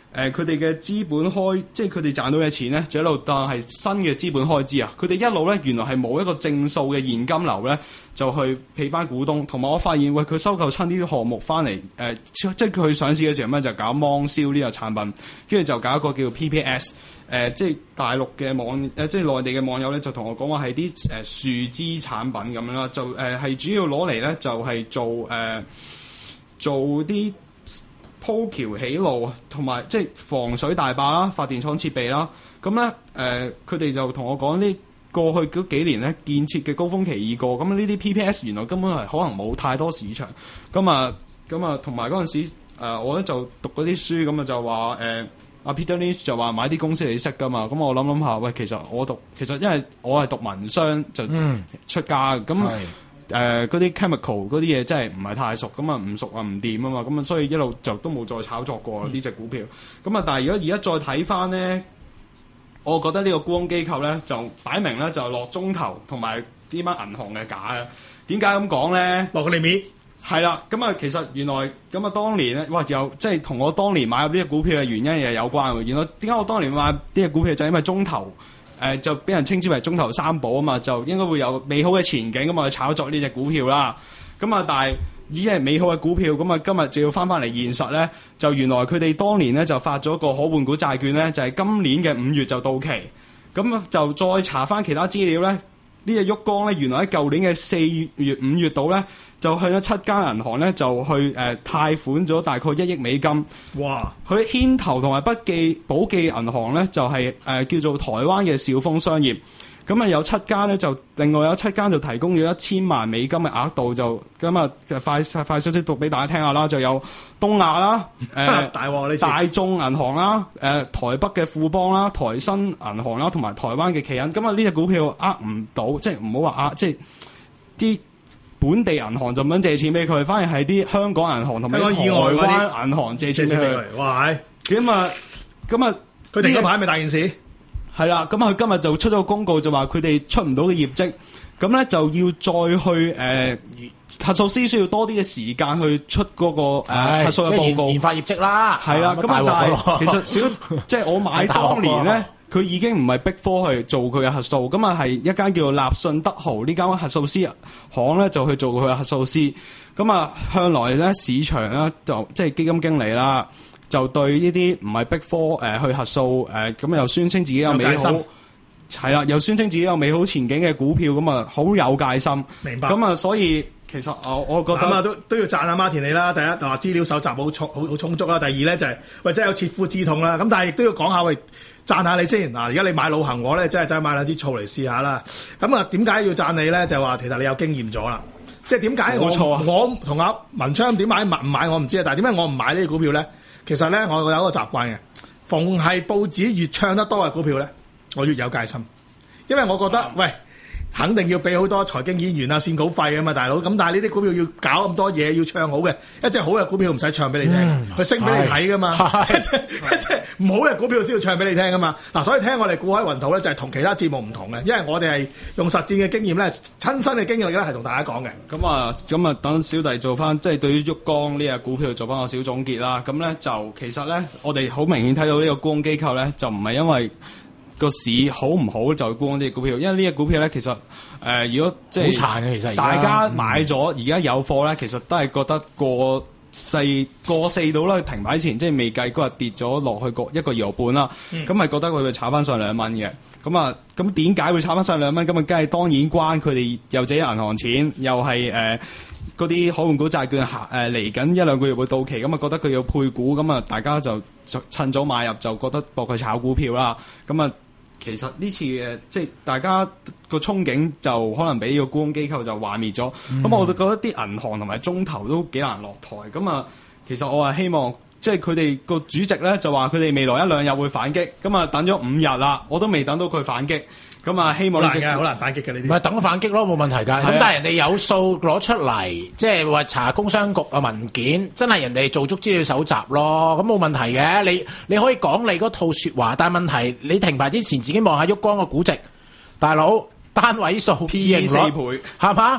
誒佢哋嘅資本開，即係佢哋賺到嘅錢咧，就一路當係新嘅資本開支啊！佢哋一路咧原來係冇一個正數嘅現金流咧，就去俾翻股東。同埋我發現，喂佢收購親呢啲項目翻嚟，誒、呃、即係佢上市嘅時候咧就搞芒硝呢個產品，跟住就搞一個叫 P P S，誒、呃、即係大陸嘅網誒、呃、即係內地嘅網友咧就同我講話係啲誒樹脂產品咁樣啦，就誒係、呃、主要攞嚟咧就係、是、做誒、呃、做啲。鋪橋起路，同埋即係防水大壩啦、發電廠設備啦。咁咧誒，佢哋就同我講呢過去嗰幾年咧建設嘅高峰期已過。咁呢啲 P P S 原來根本係可能冇太多市場。咁啊咁啊，同埋嗰陣時、呃、我咧就讀嗰啲書，咁啊就話誒阿 Peter Lynch 就話買啲公司你識㗎嘛。咁我諗諗下，喂，其實我讀其實因為我係讀文商就出家咁。嗯誒嗰啲 chemical 嗰啲嘢真係唔係太熟，咁啊唔熟啊唔掂啊嘛，咁啊所以一路就都冇再炒作過呢隻、嗯、股票。咁啊，但係如果而家再睇翻咧，我覺得呢個沽空機構咧就擺明咧就落中投同埋呢班銀行嘅架啊。點解咁講咧？ 落個利面係啦。咁啊，其實原來咁啊，當年咧，哇，又即係同我當年買入呢隻股票嘅原因又有關喎。原來點解我當年買呢隻股票就係因為中投。誒、呃、就俾人稱之為中投三寶啊嘛，就應該會有美好嘅前景咁啊去炒作呢隻股票啦。咁啊，但係已經係美好嘅股票，咁啊今日就要翻翻嚟現實咧，就原來佢哋當年咧就發咗個可換股債券咧，就係、是、今年嘅五月就到期。咁就再查翻其他資料咧，呢隻旭光咧原來喺舊年嘅四月、五月度咧，就向咗七間銀行咧就去誒、呃、貸款咗大概一億美金。 哇！ 佢牽頭同埋筆記保記銀行咧就係、是、誒、呃、叫做台灣嘅兆豐商業。咁啊有七間咧就另外有七間就提供咗一千萬美金嘅額度，就咁啊就快快少少讀俾大家聽下啦。就有東亞啦，誒、呃、 大鑊呢次大眾銀行啦，誒、呃、台北嘅富邦啦，台新銀行啦，同埋台灣嘅奇銀。咁啊呢隻股票呃唔到，即係唔好話呃，即係啲本地銀行就咁樣借錢俾佢，反而係啲香港銀行同埋台灣銀行借錢俾佢。 哇！ 咁啊咁啊， 佢哋嗰排咪大件事？ 係啦，咁佢今日就出咗個公告，就話佢哋出唔到嘅業績，咁咧就要再去誒、呃、核數師需要多啲嘅時間去出嗰、那個誒、呃、核數嘅報告， 研發業績啦。 係啦，咁啊但係其實小即係我買當年咧，佢已經唔係逼科去做佢嘅核數，咁啊係一間叫做立信德豪呢間核數師行咧就去做佢嘅核數師，咁啊向來咧市場咧就即係基金經理啦。就對呢啲唔係Big Four誒去核數誒，咁、呃、又宣稱自己有美好，係啦，又宣稱自己有美好前景嘅股票，咁啊好有戒心。 明白。 咁啊，所以其實我我覺得咁啊都都要讚下馬田你啦。第一就話資料搜集好充好好充足啦。第二咧就係、是、喂真係有切膚之痛啦。咁但係亦都要講下喂讚下你先嗱。而家你買老行我咧，真係真係買兩支醋嚟試下啦。咁啊點解要讚你咧？就話其實你有經驗咗啦。即係點解我我同阿文昌點買唔買我唔知啊。但係點解我唔買呢啲股票咧？其實咧，我有一個習慣嘅，逢係報紙越唱得多嘅股票咧，我越有戒心，因為我覺得，喂，肯定要俾好多財經演員啊、線稿費啊嘛，大佬。咁但係呢啲股票要搞咁多嘢，要唱好嘅，一隻好嘅股票唔使唱俾你聽，佢、嗯、升俾你睇噶嘛。一隻一隻唔好嘅股票先要唱俾你聽噶嘛。嗱，所以聽我哋股海雲圖咧，就係同其他節目唔同嘅，因為我哋係用實戰嘅經驗咧，親身嘅經歷咧，係同大家講嘅。 咁啊，咁啊，等小弟做翻，即係對於旭光呢隻股票做翻個小總結啦。咁咧就其實咧，我哋好明顯睇到呢個沽空機構咧，就唔係因為個市好唔好就沽空呢隻股票，因為呢隻股票咧其實誒、呃，如果即係好殘嘅，其實大家買咗而家有貨咧，其實都係覺得過四過四到啦，停牌前即係未計嗰日跌咗落去個一個二毫半啦，咁咪、嗯、覺得佢會炒翻上兩蚊嘅。咁啊，咁點解會炒翻上兩蚊？咁啊，梗係當然關佢哋又自己銀行錢，又係誒嗰啲可換股債券下誒嚟緊一兩個月會到期，咁啊覺得佢要配股，咁啊大家就趁早買入，就覺得博佢炒股票啦。咁啊，其實呢次誒即係大家個憧憬就可能俾個沽空機構就幻滅咗。咁、嗯、我就覺得啲銀行同埋中投都幾難落台。咁啊，其實我係希望。即係佢哋個主席咧就話佢哋未來一兩日會反擊，咁啊等咗五日啦，我都未等到佢反擊，咁啊希望呢隻好難反擊嘅呢啲， 唔係等反擊咯，冇問題㗎。咁、啊、但係人哋有數攞出嚟，即係話查工商局嘅文件，真係人哋做足資料搜集咯，咁冇問題嘅。你你可以講你嗰套説話，但係問題你停牌之前自己望下旭光個估值，大佬單位數 P 四倍係嘛？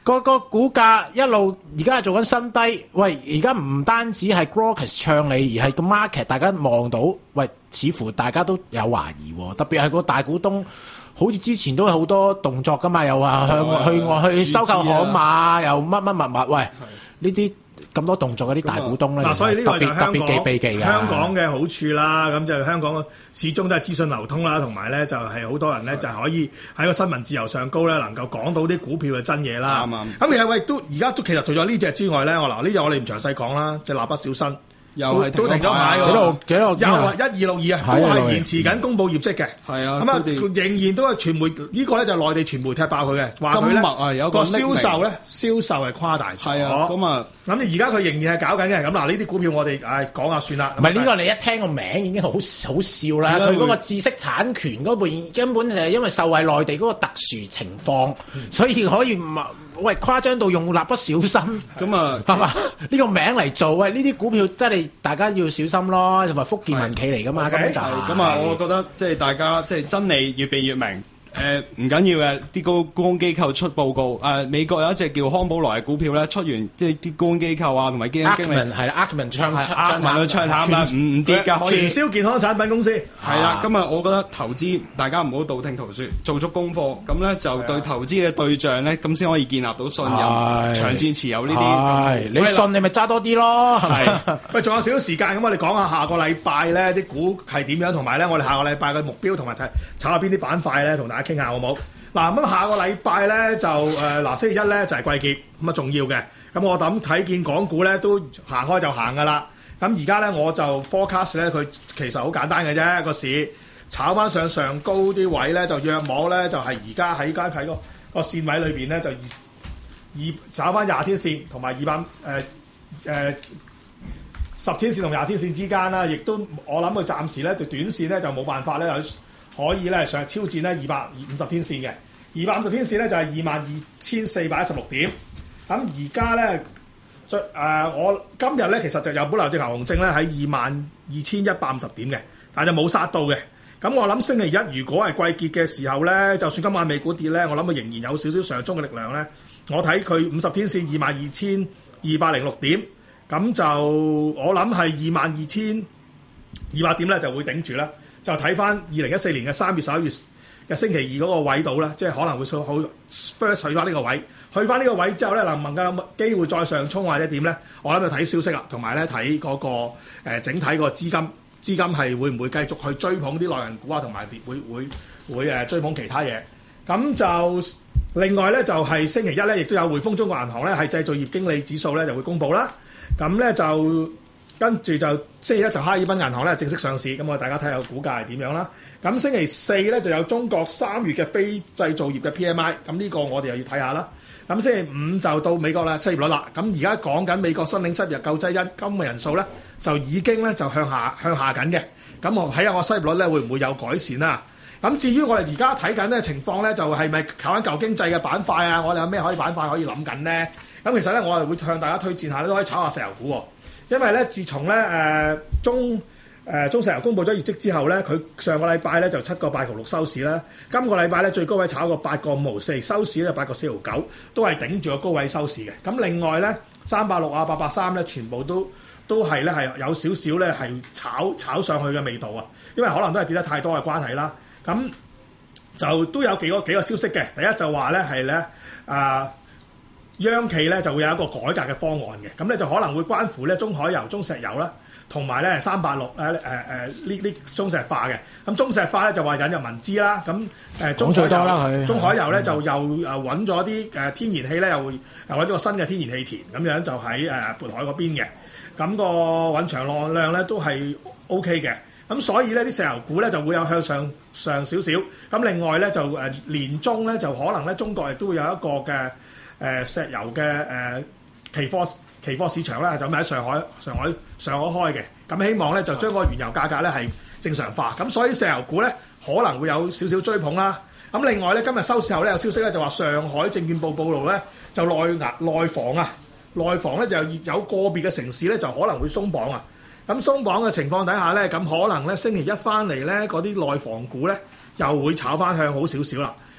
個個股價一路而家係做緊新低，喂！而家唔單止係 Grokers 唱你，而係個 market 大家望到，喂，似乎大家都有懷疑喎。特別係個大股東，好似之前都有好多動作噶嘛，又話向去外去收購航馬，又乜乜物物，喂，呢啲咁多動作嗰啲大股東咧， 嗱，所以呢個就係香港特別避忌嘅香港嘅好處啦。咁就香港始終都係資訊流通啦，同埋咧就係好多人咧就可以喺個新聞自由上高咧，能夠講到啲股票嘅真嘢啦。 啱啱咁其實喂都而家都其實除咗呢只之外咧，我嗱呢只我哋唔詳細講啦，即係蠟筆小新。 又係都停咗牌喎， 幾多幾多？ 又係一二六二啊，都係延遲緊公佈業績嘅。 係啊， 咁啊，仍然都係傳媒呢個咧就係內地傳媒踢爆佢嘅，話佢咧啊有個銷售咧銷售係誇大咗。 係啊，咁啊， 咁你而家佢仍然係搞緊嘅。咁嗱，呢啲股票我哋誒講下算啦。 唔係呢個你一聽個名已經好好笑啦。佢嗰個知識產權嗰邊根本就係因為受惠內地嗰個特殊情況，所以可以唔喂誇張到用蠟筆小新咁啊， 係嘛？呢個名嚟做喂，呢啲股票真係大家要小心咯，同埋福建民企嚟噶嘛，根本就係咁啊！我覺得即係大家即係真理越辯越明。誒唔緊要嘅，啲高沽空機構出報告。誒、呃、美國有一隻叫康寶萊嘅股票咧，出完即係啲沽空機構啊，同埋基金經理係啦 Ackman 唱唱淡唱淡啦，唔唔跌㗎，可以傳銷健康產品公司係啦。咁啊，我覺得投資大家唔好道聽途說，做足功課，咁咧就對投資嘅對象咧，咁先可以建立到信任，長線持有呢啲。 你信你咪揸多啲咯，係咪？ 喂，仲有少少時間，咁我哋講下下個禮拜咧啲股係點樣，同埋咧我哋下個禮拜嘅目標同埋睇炒下邊啲板塊咧，同大家傾下好唔好？嗱，咁下個禮拜咧就誒嗱、呃、星期一咧就係、是、季結，咁啊重要嘅。咁我諗睇見港股咧都行開就行噶啦。咁而家咧我就 forecast 咧佢其實好簡單嘅啫，個市炒翻上上高啲位咧就約摸咧就係而家喺間喺個個線位裏邊咧就二二炒翻廿天線同埋二百誒誒十天線同廿天線之間啦，亦都我諗佢暫時咧就短線咧就冇辦法咧可以咧上挑戰咧二百五十天線嘅，二百五十天線咧就係二萬二千四百一十六點。咁而家咧，最、呃、我今日咧其實就有保留隻牛熊證咧喺二萬二千一百五十點嘅，但係就冇殺到嘅。咁我諗星期一如果係季結嘅時候咧，就算今晚美股跌咧，我諗佢仍然有少少上衝嘅力量咧。我睇佢五十天線二萬二千二百零六點，咁就我諗係二萬二千二百點咧就會頂住啦。就睇翻二零一四年嘅三月十一月嘅星期二嗰個位度啦，即係可能會數好 burst 去翻呢個位，去翻呢個位之後咧，能唔能夠機會再上衝或者點咧？我諗就睇消息啦，同埋咧睇嗰個、呃、整體個資金資金係會唔會繼續去追捧啲內銀股啊，同埋會會會誒追捧其他嘢。咁就另外咧就係、是、星期一咧，亦都有匯豐中國銀行咧係製造業經理指數咧就會公佈啦。咁咧就跟住就星期一就哈爾濱銀行咧正式上市，咁我大家睇下股價係點樣啦。咁星期四咧就有中國三月嘅非製造業嘅 P M I， 咁呢個我哋又要睇下啦。咁星期五就到美國啦失業率啦。咁而家講緊美國申領失業救濟金嘅人數咧就已經咧就向下向下緊嘅。咁我睇下我失業率咧會唔會有改善啦？咁至於我哋而家睇緊咧情況咧，就係咪靠緊舊經濟嘅板塊啊？我哋有咩可以板塊可以諗緊咧？咁其實咧我係會向大家推薦下都可以炒下石油股喎。因為咧，自從咧誒中誒、呃、中石油公布咗業績之後咧，佢上個禮拜咧就七個八毫六收市啦。今個禮拜咧最高位炒過八個五毫四，收市咧八個四毫九，都係頂住個高位收市嘅。咁另外咧三百六啊、八百三咧，全部都都係咧係有少少咧係炒炒上去嘅味道啊。因為可能都係跌得太多嘅關係啦。咁就都有幾個幾個消息嘅。第一就話咧係咧啊。央企咧就會有一個改革嘅方案嘅，咁咧就可能會關乎咧中海油、中石油啦，同埋咧三八六誒誒誒呢呢中石化嘅。咁中石化咧就話引入民資啦，咁誒中海油、中海油咧就又誒揾咗啲誒天然氣咧，又會又揾咗個新嘅天然氣田，咁樣就喺誒渤海嗰邊嘅。咁個揾長浪量咧都係 O K 嘅，咁所以咧啲石油股咧就會有向上上少少。咁另外咧就誒年中咧就可能咧中國亦都會有一個嘅。誒、呃、石油嘅誒、呃、期貨期貨市場咧就喺上海上海上海開嘅，咁希望咧就將個原油價格咧係正常化，咁所以石油股咧可能會有少少追捧啦。咁另外咧今日收市後咧有消息咧就話上海證券報報導咧就內銀內房啊內房咧就有個別嘅城市咧就可能會鬆綁啊。咁鬆綁嘅情況底下咧，咁可能咧星期一翻嚟咧嗰啲內房股咧又會炒翻向好少少啦。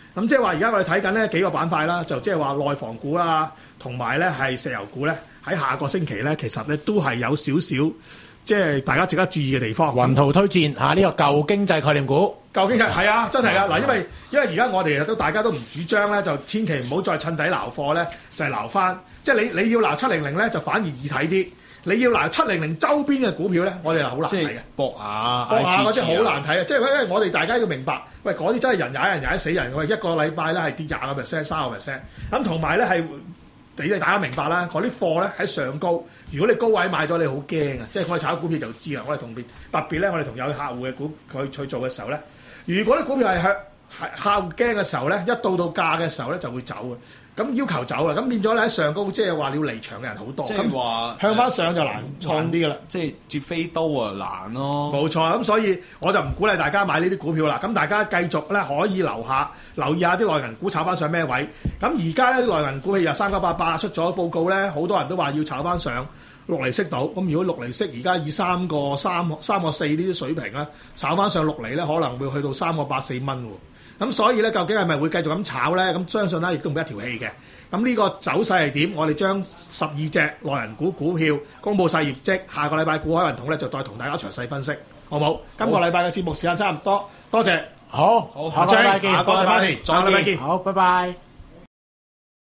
咁即係話而家我哋睇緊呢幾個板塊啦，就即係話內房股啦，同埋咧係石油股咧，喺下個星期咧，其實咧都係有少少即係大家值得注意嘅地方。 雲圖推薦嚇呢個舊經濟概念股， 舊經濟係啊，真係啊！嗱，因為因為而家我哋都大家都唔主張咧，就千祈唔好再趁底撈貨咧，就係撈翻。即係你你要撈七零零咧，就反而易睇啲。你要撈七零零周邊嘅股票咧，我哋係好難睇嘅。 博雅、 博雅嗰啲好難睇啊！即係因為我哋大家要明白，喂嗰啲真係人踩人踩死人，喂一個禮拜咧係跌廿個 percent、三個 percent，咁同埋咧係你哋大家明白啦，嗰啲貨咧喺上高，如果你高位買咗，你好驚啊！即係我哋炒股票就知啊，我哋同別特別咧，我哋同有客戶嘅股佢去做嘅時候咧，如果啲股票係向係客戶驚嘅時候咧，一到到價嘅時候咧就會走嘅。咁要求走啦，咁變咗咧喺上高，即係話你要離場嘅人好多， 即係話向翻上就難創啲噶啦， 即係接飛刀啊難咯。 冇錯，咁所以我就唔鼓勵大家買呢啲股票啦。咁大家繼續咧可以留下留意下啲內銀股炒翻上咩位。咁而家咧啲內銀股譬如三九八八出咗報告咧，好多人都話要炒翻上六厘息到。咁如果六厘息而家以三個三三個四呢啲水平咧，炒翻上六厘咧，可能會去到三個八四蚊喎。咁所以咧，究竟係咪會繼續咁炒咧？咁相信咧，亦都唔係一條氣嘅。咁呢個走勢係點？我哋將十二隻內銀股股票公佈晒業績，下個禮拜股海運通咧就再同大家詳細分析，好冇？今個禮拜嘅節目時間差唔多，多謝。 好， 好， 下個禮拜見， 下個禮拜見，下個禮拜見， 好，拜拜。